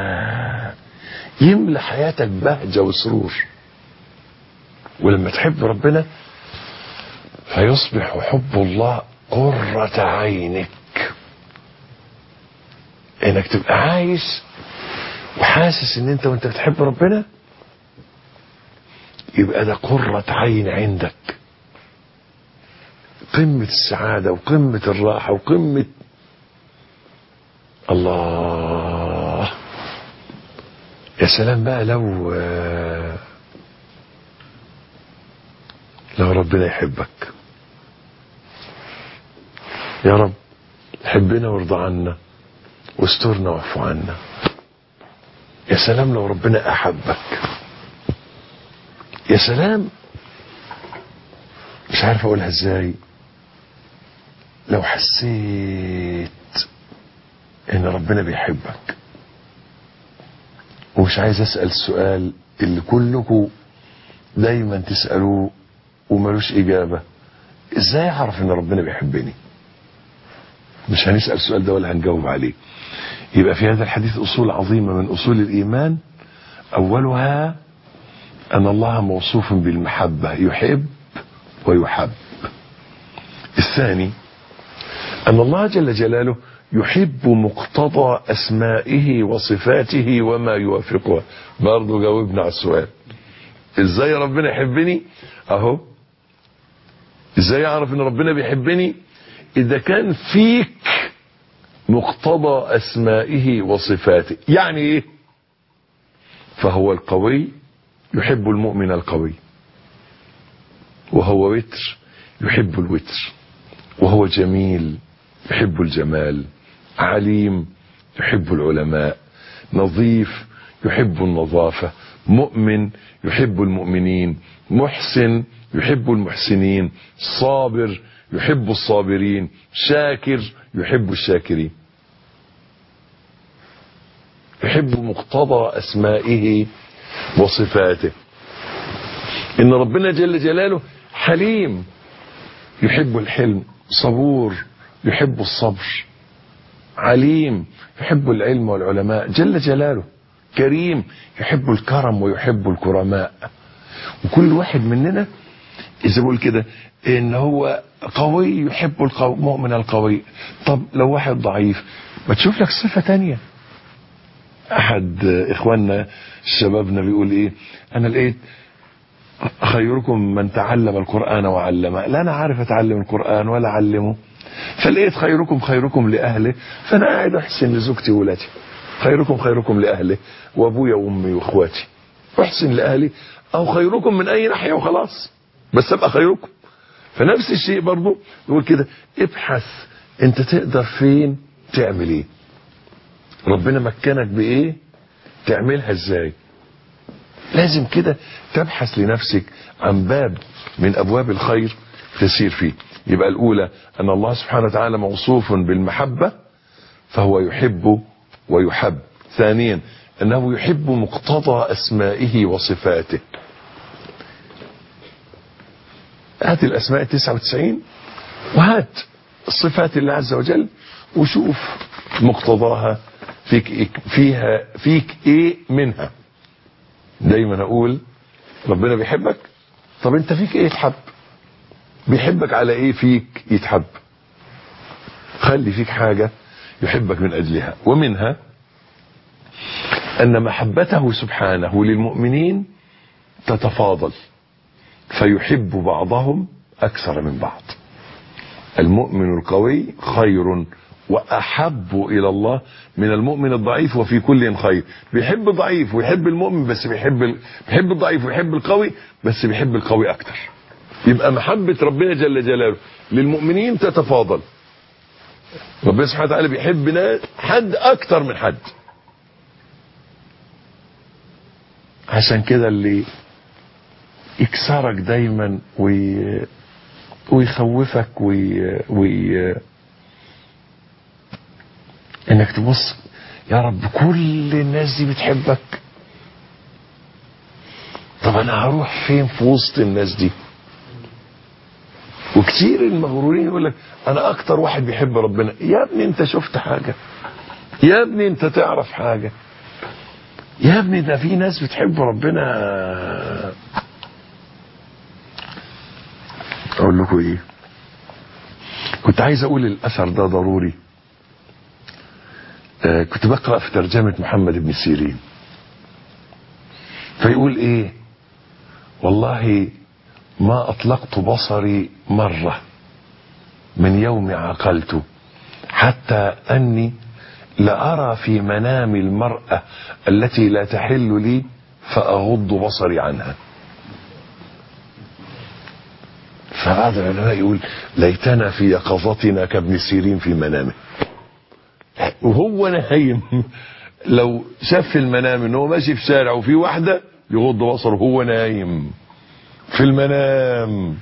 يملى حياتك بهجة وسرور. ولما تحب ربنا فيصبح حب الله قرة عينك، انك تبقى عايش وحاسس ان انت وانت بتحب ربنا يبقى ده قرة عين عندك، قمة السعادة وقمة الراحة وقمة الله. يا سلام بقى لو ربنا يحبك. يا رب حبنا وارضى عنا واسترنا واعف عنا. يا سلام لو ربنا احبك. يا سلام، مش عارف اقولها ازاي، لو حسيت ان ربنا بيحبك. ومش عايز اسأل السؤال اللي كلكم دايما تسألوه وملوش اجابة، ازاي اعرف ان ربنا بيحبني؟ مش هنسأل السؤال ده ولا هنجاوب عليه. يبقى في هذا الحديث اصول عظيمة من اصول الايمان. اولها ان الله موصوف بالمحبة، يحب ويحب. الثاني ان الله جل جلاله يحب مقتضى اسمائه وصفاته وما يوافقها. برضو جاوبنا على السؤال، ازاي ربنا يحبني؟ اهو ازاي اعرف ان ربنا بيحبني؟ اذا كان فيك مقتضى اسمائه وصفاته. يعني ايه؟ فهو القوي يحب المؤمن القوي، وهو وتر يحب الوتر، وهو جميل يحب الجمال، عليم يحب العلماء، نظيف يحب النظافة، مؤمن يحب المؤمنين، محسن يحب المحسنين، صابر يحب الصابرين، شاكر يحب الشاكرين. يحب مقتضى أسمائه وصفاته. إن ربنا جل جلاله حليم يحب الحلم، صبور يحب الصبر، عليم يحب العلم والعلماء جل جلاله، كريم يحب الكرم ويحب الكرماء. وكل واحد مننا إذا بقول كده إن هو قوي يحب المؤمن القوي. طب لو واحد ضعيف ما تشوف لك صفة تانية. أحد إخواننا شبابنا بيقول إيه، أنا لقيت خيركم من تعلم القرآن وعلمه. لا أنا عارف أتعلم القرآن ولا أعلمه، فلقيت خيركم لأهله، فأنا قاعد أحسن لزوجتي وولادي. خيركم لأهله، وأبويا وأمي وأخواتي، أحسن لأهلي. أو خيركم من أي ناحية وخلاص، بس أبقى خيركم. فنفس الشيء برضو يقول كده، ابحث أنت تقدر فين تعمل إيه، ربنا مكنك بإيه تعملها إزاي. لازم كده تبحث لنفسك عن باب من أبواب الخير تسير فيه. يبقى الأولى أن الله سبحانه وتعالى موصوف بالمحبة فهو يحب ويحب. ثانيا أنه يحب مقتضى أسمائه وصفاته. هات الأسماء 99 وهات صفات الله عز وجل وشوف مقتضاها فيك ايه منها. دايما اقول ربنا بيحبك، طب انت فيك ايه يتحب؟ بيحبك على ايه فيك يتحب؟ خلي فيك حاجة يحبك من أجلها. ومنها أن محبته سبحانه للمؤمنين تتفاضل فيحب بعضهم أكثر من بعض. المؤمن القوي خير وأحب إلى الله من المؤمن الضعيف وفي كل خير. بيحب الضعيف ويحب المؤمن، بس بيحب الضعيف ويحب القوي، بس بيحب القوي أكتر. يبقى محبة ربنا جل جلاله للمؤمنين تتفاضل. ربنا سبحانه وتعالى بيحب حد أكتر من حد. عشان كده اللي يكسرك دايما ويخوفك انك تبص يا رب كل الناس دي بتحبك، طب انا هروح فين في وسط الناس دي؟ وكتير المغرورين يقول لك انا اكتر واحد بيحب ربنا. يا ابني انت شفت حاجة؟ يا ابني انت تعرف حاجة؟ يا ابني ده في ناس بتحب ربنا. اقول لكم ايه، كنت عايز اقول الاثر ده ضروري. كنت بقرأ في ترجمة محمد بن سيرين، فيقول ايه: والله ما اطلقت بصري مرة من يوم عقلت حتى اني لأرى في منام المرأة التي لا تحل لي فأغض بصري عنها. فبعض العلماء يقول ليتنا في يقظتنا كابن سيرين في منامه. وهو نايم لو شاف في المنام ان هو ماشي في شارع وفي واحدة يغض بصره وهو نايم في المنام.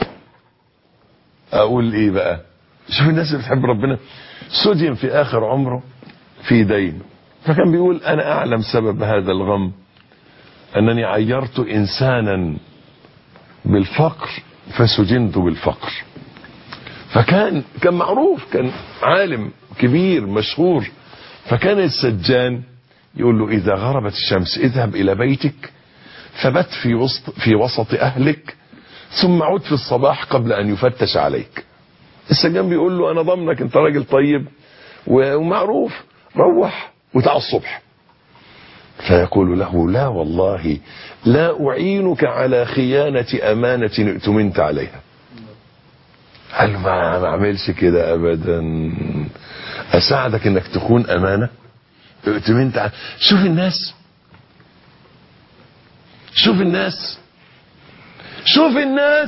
اقول ايه بقى؟ شوف الناس اللي بتحب ربنا. سجن في اخر عمره في دين، فكان بيقول انا اعلم سبب هذا الغم انني عيرت انسانا بالفقر فسجنت بالفقر. فكان معروف، كان عالم كبير مشهور، فكان السجان يقول له اذا غربت الشمس اذهب الى بيتك فبت في وسط اهلك ثم عد في الصباح قبل ان يفتش عليك. السجان بيقول له انا ضمنك انت راجل طيب ومعروف، روح وتعال الصبح. فيقول له لا والله لا أعينك على خيانة أمانة ائتمنت عليها. قال له ما اعملش كده أبدا، أساعدك انك تخون أمانة ائتمنت عليها. شوف الناس، شوف الناس، شوف الناس،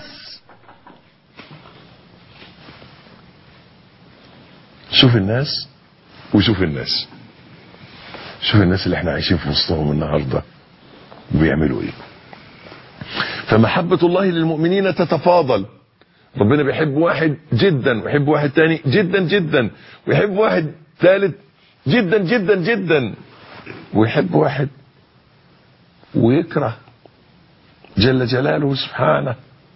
شوف الناس وشوف الناس. شوف الناس اللي احنا عايشين في وسطهم النهاردة بيعملوا ايه. فمحبة الله للمؤمنين تتفاضل. ربنا بيحب واحد جدا ويحب واحد تاني جدا جدا ويحب واحد ثالث جدا جدا جدا ويحب واحد ويكره جل جلاله سبحانه.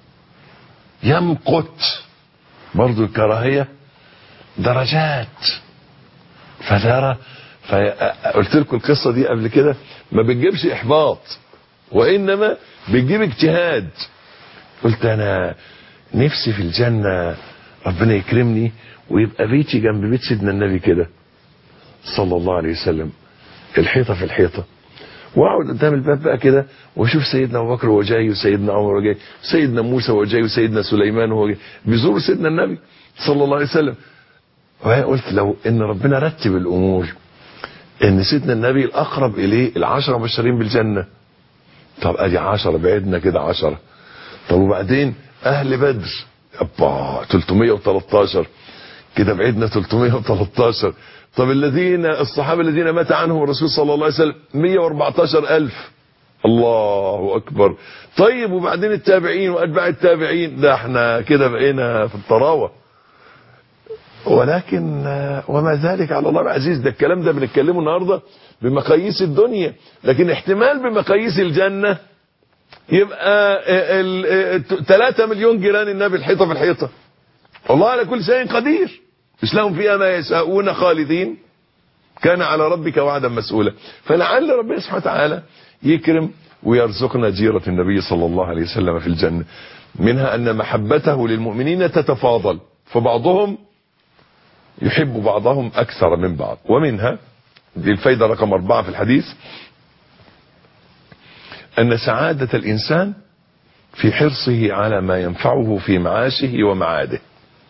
يمقت برضو الكراهية درجات. فترى فقلت لكم القصة دي قبل كده، ما بتجيبش احباط وانما بتجيب اجتهاد. قلت انا نفسي في الجنة ربنا يكرمني ويبقى بيتي جنب بيت سيدنا النبي كده صلى الله عليه وسلم، الحيطة في الحيطة، واقعد قدام الباب بقى كده واشوف سيدنا ابو بكر وهو جاي وسيدنا عمر وهو جاي، سيدنا موسى وهو جاي وسيدنا سليمان وهو جاي بيزور سيدنا النبي صلى الله عليه وسلم. وقلت لو ان ربنا رتب الامور ان سيدنا النبي الاقرب اليه 10 مبشرين بالجنة، طب ادي 10 بعدنا كده 10، طب وبعدين اهل بدر ابا 313 كده بعدنا 313، طب الصحابة الذين مات عنهم الرسول صلى الله عليه وسلم 114,000، الله اكبر. طيب وبعدين التابعين واتباع التابعين، ده احنا كده بقينا في الطراوة. ولكن وما ذلك على الله العزيز. ده الكلام ده بنتكلمه النهارده بمقاييس الدنيا، لكن احتمال بمقاييس الجنة يبقى 3 مليون جيران النبي الحيطة في الحيطة. الله على كل شيء قدير، مش لهم فيها ما يشاءون خالدين كان على ربك وعدا مسؤولا. فلعل ربنا سبحانه وتعالى يكرم ويرزقنا جيرة النبي صلى الله عليه وسلم في الجنة. منها أن محبته للمؤمنين تتفاضل، فبعضهم يحب بعضهم أكثر من بعض. ومنها دي الفايدة رقم 4 في الحديث، أن سعادة الإنسان في حرصه على ما ينفعه في معاشه ومعاده.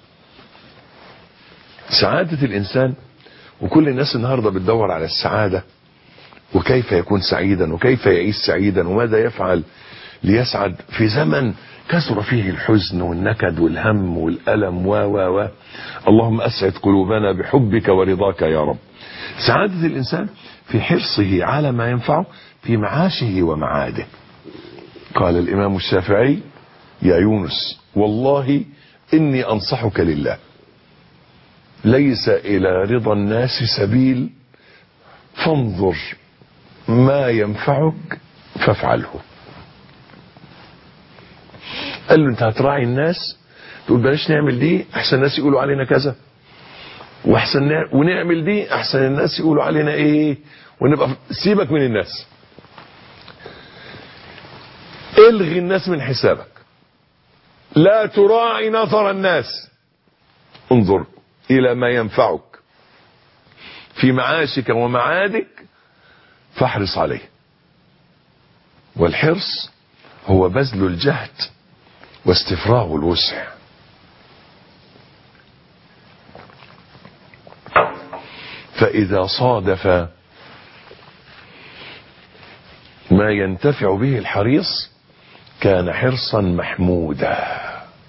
سعادة الإنسان، وكل الناس النهاردة بتدور على السعادة وكيف يكون سعيدا وكيف يعيش سعيدا وماذا يفعل ليسعد في زمن كثر فيه الحزن والنكد والهم والألم و اللهم أسعد قلوبنا بحبك ورضاك يا رب. سعادة الإنسان في حرصه على ما ينفعه في معاشه ومعاده. قال الإمام الشافعي: يا يونس والله إني أنصحك لله، ليس إلى رضا الناس سبيل، فانظر ما ينفعك فافعله. قال له انت هتراعي الناس، تقول بلاش نعمل دي احسن الناس يقولوا علينا كذا، ونعمل دي احسن الناس يقولوا علينا ايه، ونبقى سيبك من الناس، الغي الناس من حسابك، لا تراعي نظر الناس، انظر الى ما ينفعك في معاشك ومعادك فاحرص عليه. والحرص هو بذل الجهد واستفراغ الوسع. فإذا صادف ما ينتفع به الحريص كان حرصا محمودا.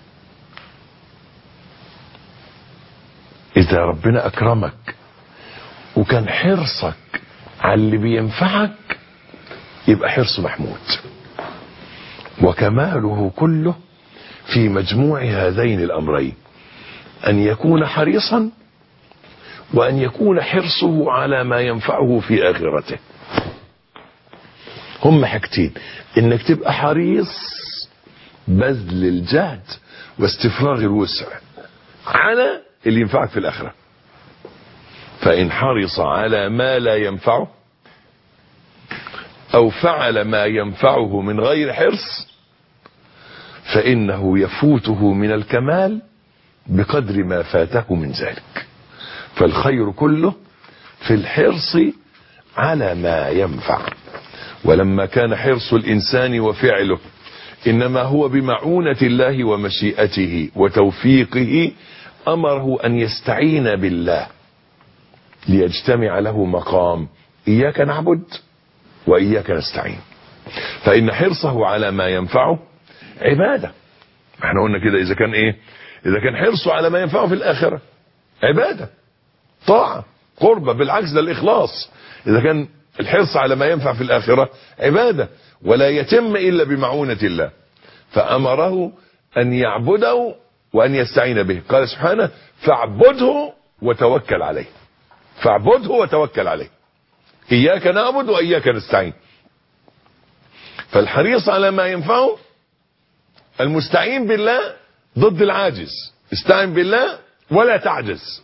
إذا ربنا أكرمك وكان حرصك على اللي بينفعك يبقى حرص محمود. وكماله كله في مجموع هذين الأمرين، أن يكون حريصا وأن يكون حرصه على ما ينفعه في آخرته. هم حاجتين، إنك تبقى حريص بذل الجهد واستفراغ الوسع على اللي ينفعك في الآخرة. فإن حرص على ما لا ينفعه أو فعل ما ينفعه من غير حرص فإنه يفوته من الكمال بقدر ما فاته من ذلك. فالخير كله في الحرص على ما ينفع. ولما كان حرص الإنسان وفعله إنما هو بمعونة الله ومشيئته وتوفيقه، أمره أن يستعين بالله ليجتمع له مقام إياك نعبد وإياك نستعين. فإن حرصه على ما ينفعه عبادة. احنا قلنا كده، إذا كان إيه؟ إذا كان حرصه على ما ينفعه في الآخرة عبادة، طاعة، قربة، بالعكس ده الإخلاص. إذا كان الحرص على ما ينفع في الآخرة عبادة ولا يتم إلا بمعونة الله، فأمره أن يعبده وأن يستعين به. قال سبحانه: فاعبده وتوكل عليه. فاعبده وتوكل عليه، إياك نعبد وإياك نستعين. فالحريص على ما ينفعه المستعين بالله ضد العاجز، استعن بالله ولا تعجز.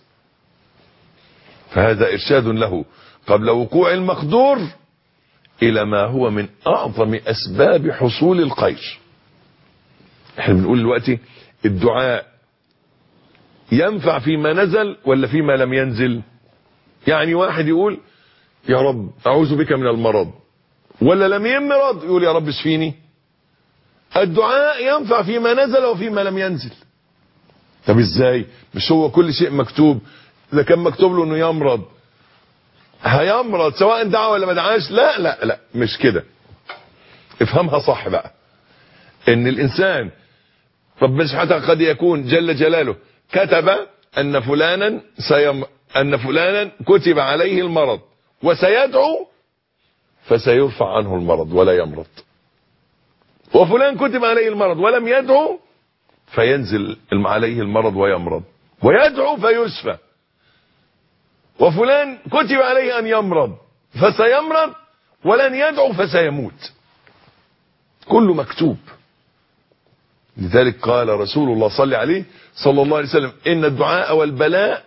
فهذا إرشاد له قبل وقوع المقدور إلى ما هو من أعظم أسباب حصول الخير. احنا بنقول دلوقتي الدعاء ينفع فيما نزل ولا فيما لم ينزل؟ يعني واحد يقول يا رب أعوذ بك من المرض، ولا لم يمرض يقول يا رب اشفيني. الدعاء ينفع فيما نزل وفيما لم ينزل. طب ازاي؟ مش هو كل شيء مكتوب؟ إذا كان مكتوب له انه يمرض هيمرض سواء دعا ولا ما دعاش؟ لا لا لا، مش كده. افهمها صح بقى، ان الانسان ربنا سبحانه وتعالى قد يكون جل جلاله كتب ان فلانا كتب عليه المرض وسيدعو فسيرفع عنه المرض ولا يمرض، وفلان كتب عليه المرض ولم يدعو فينزل عليه المرض ويمرض، ويدعو فيشفى. وفلان كتب عليه ان يمرض فسيمرض ولن يدعو فسيموت. كله مكتوب. لذلك قال رسول الله صلى الله عليه وسلم: ان الدعاء والبلاء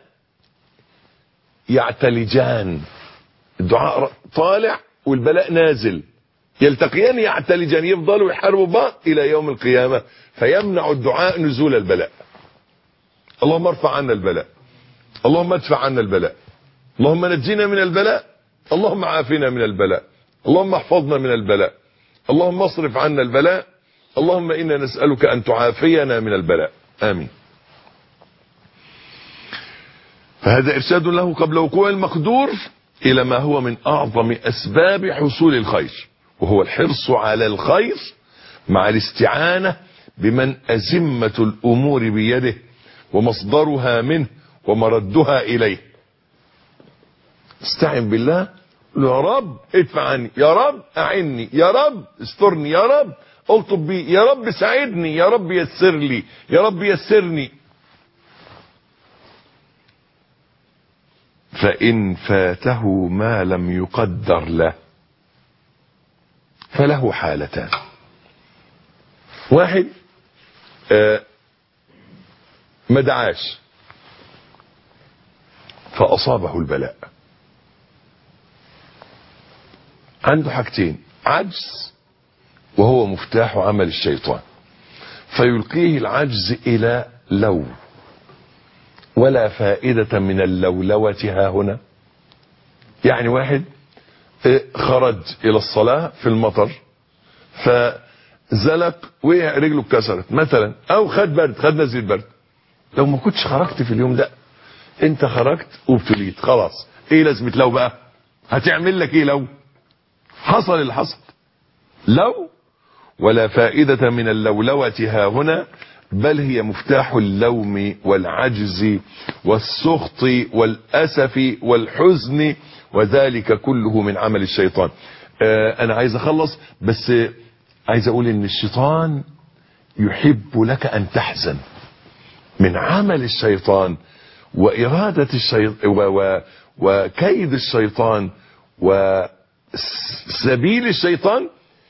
يعتلجان. الدعاء طالع والبلاء نازل، يلتقيان يعتلجان، يفضلوا يحاربوا بعض الى يوم القيامة، فيمنع الدعاء نزول البلاء. اللهم ارفع عنا البلاء. اللهم ادفع عنا البلاء، اللهم نجينا من البلاء، اللهم عافنا من البلاء، اللهم احفظنا من البلاء، اللهم اصرف عنا البلاء، اللهم إنا نسألك أن تعافينا من البلاء. آمين. فهذا إرشاد له قبل وقوع المقدور إلى ما هو من أعظم أسباب حصول الخير، وهو الحرص على الخير مع الاستعانة بمن أزمة الأمور بيده ومصدرها منه ومردها إليه. استعن بالله، يا رب ادفع عني، يا رب أعني، يا رب استرني، يا رب الطب بي، يا رب ساعدني، يا رب يسر لي، يا رب يسرني. فإن فاته ما لم يقدر له فله حالتان. واحد ما دعاش فأصابه البلاء، عنده حاجتين: عجز وهو مفتاح عمل الشيطان، فيلقيه العجز إلى لو، ولا فائدة من اللولوة ها هنا. يعني واحد خرج إلى الصلاة في المطر فزلق وقع رجله اتكسرت مثلا، أو خد برد، خد نزلة برد. لو ما كنتش خرجت في اليوم ده، انت خرجت وابتليت خلاص، ايه لازمة لو بقى؟ هتعمل لك ايه لو حصل اللي حصل؟ لو ولا فائدة من اللولوة ها هنا، بل هي مفتاح اللوم والعجز والسخط والأسف والحزن، وذلك كله من عمل الشيطان. أنا عايز أخلص، بس عايز أقول إن الشيطان يحب لك أن تحزن. من عمل الشيطان وإرادة الشيطان وكيد الشيطان وسبيل الشيطان،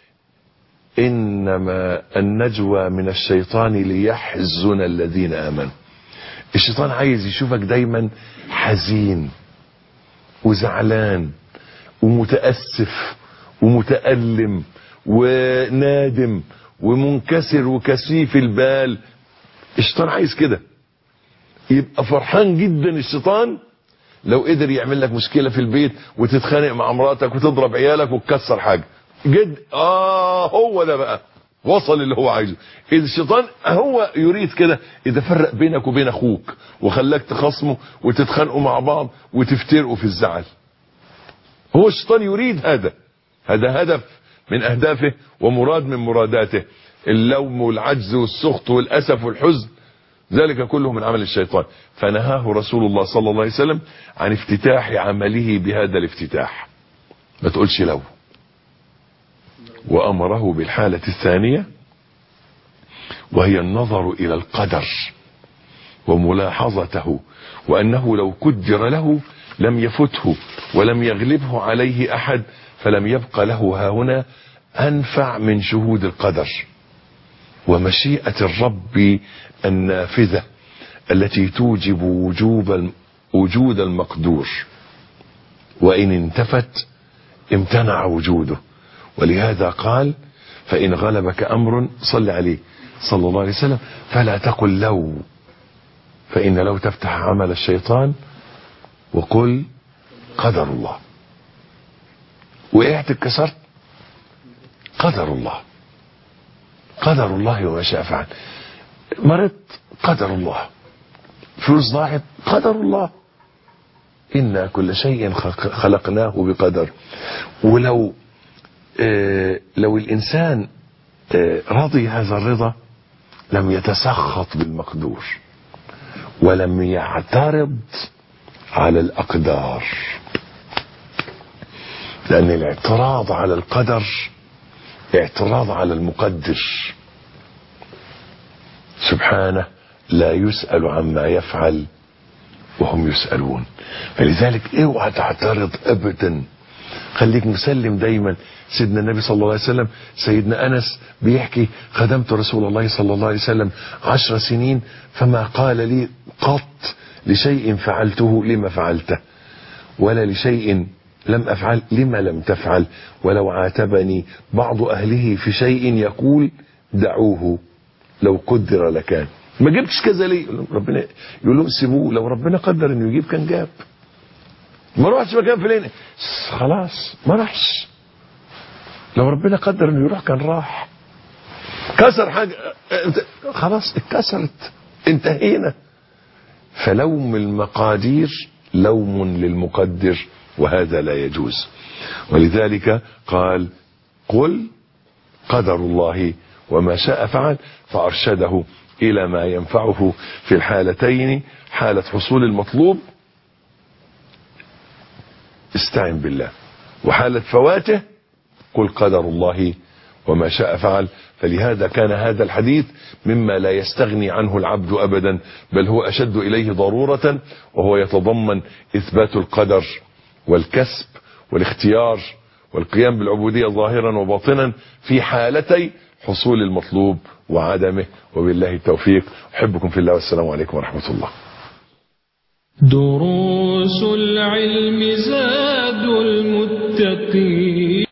إنما النجوى من الشيطان ليحزن الذين آمنوا. الشيطان عايز يشوفك دايما حزين وزعلان ومتأسف ومتألم ونادم ومنكسر وكثيف البال. الشيطان عايز كده، يبقى فرحان جدا الشيطان لو قدر يعمل لك مشكلة في البيت وتتخانق مع مراتك وتضرب عيالك وتكسر حاجة جد. هو ده بقى وصل اللي هو عايزه. إذا الشيطان هو يريد كده، إذا فرق بينك وبين أخوك وخلاك تخاصمه وتتخانقوا مع بعض وتفترقوا في الزعل، هو الشيطان يريد هذا هدف من أهدافه ومراد من مراداته. اللوم والعجز والسخط والأسف والحزن، ذلك كله من عمل الشيطان. فنهاه رسول الله صلى الله عليه وسلم عن افتتاح عمله بهذا الافتتاح، ما تقولش لو. وأمره بالحالة الثانية، وهي النظر إلى القدر وملاحظته، وأنه لو قدر له لم يفته ولم يغلبه عليه أحد، فلم يبق له هاهنا أنفع من شهود القدر ومشيئة الرب النافذة التي توجب وجود المقدور، وإن انتفت امتنع وجوده. ولهذا قال: فإن غلبك أمر، صل عليه صلى الله عليه وسلم، فلا تقل لو، فإن لو تفتح عمل الشيطان، وقل قدر الله. وقعت اتكسرت، قدر الله، قدر الله وما شاء فعل. مرضت، قدر الله. فلوس ضاعت، قدر الله. إنا كل شيء خلقناه بقدر. ولو الإنسان رضي هذا الرضا لم يتسخط بالمقدور ولم يعترض على الأقدار، لأن الاعتراض على القدر اعتراض على المقدر سبحانه، لا يسأل عما يفعل وهم يسألون. فلذلك اوعى تعترض ابدا، خليك مسلم دايما. سيدنا النبي صلى الله عليه وسلم، سيدنا أنس بيحكي: خدمت رسول الله صلى الله عليه وسلم 10 سنين، فما قال لي قط لشيء فعلته لما فعلته، ولا لشيء لم أفعل لما لم تفعل. ولو عاتبني بعض أهله في شيء يقول: دعوه لو قدر لكان. ما جبتش كذا ليه؟ ربنا يقول لهم سيبوه، لو ربنا قدر انه يجيب كان جاب. ما روحش مكان فلان خلاص ما راحش، لو ربنا قدر انه يروح كان راح. كسر حاجه خلاص اتكسرت، انتهينا. فلوم المقادير لوم للمقدر، وهذا لا يجوز. ولذلك قال قل قدر الله وما شاء فعل، فأرشده إلى ما ينفعه في الحالتين، حالة حصول المطلوب استعن بالله، وحالة فواته قل قدر الله وما شاء فعل. فلهذا كان هذا الحديث مما لا يستغني عنه العبد أبدا، بل هو أشد إليه ضرورة، وهو يتضمن إثبات القدر والكسب والاختيار والقيام بالعبودية ظاهرا وباطنا في حالتي حصول المطلوب وعدمه. وبالله التوفيق. أحبكم في الله، والسلام عليكم ورحمة الله. دروس العلم زاد المتقين.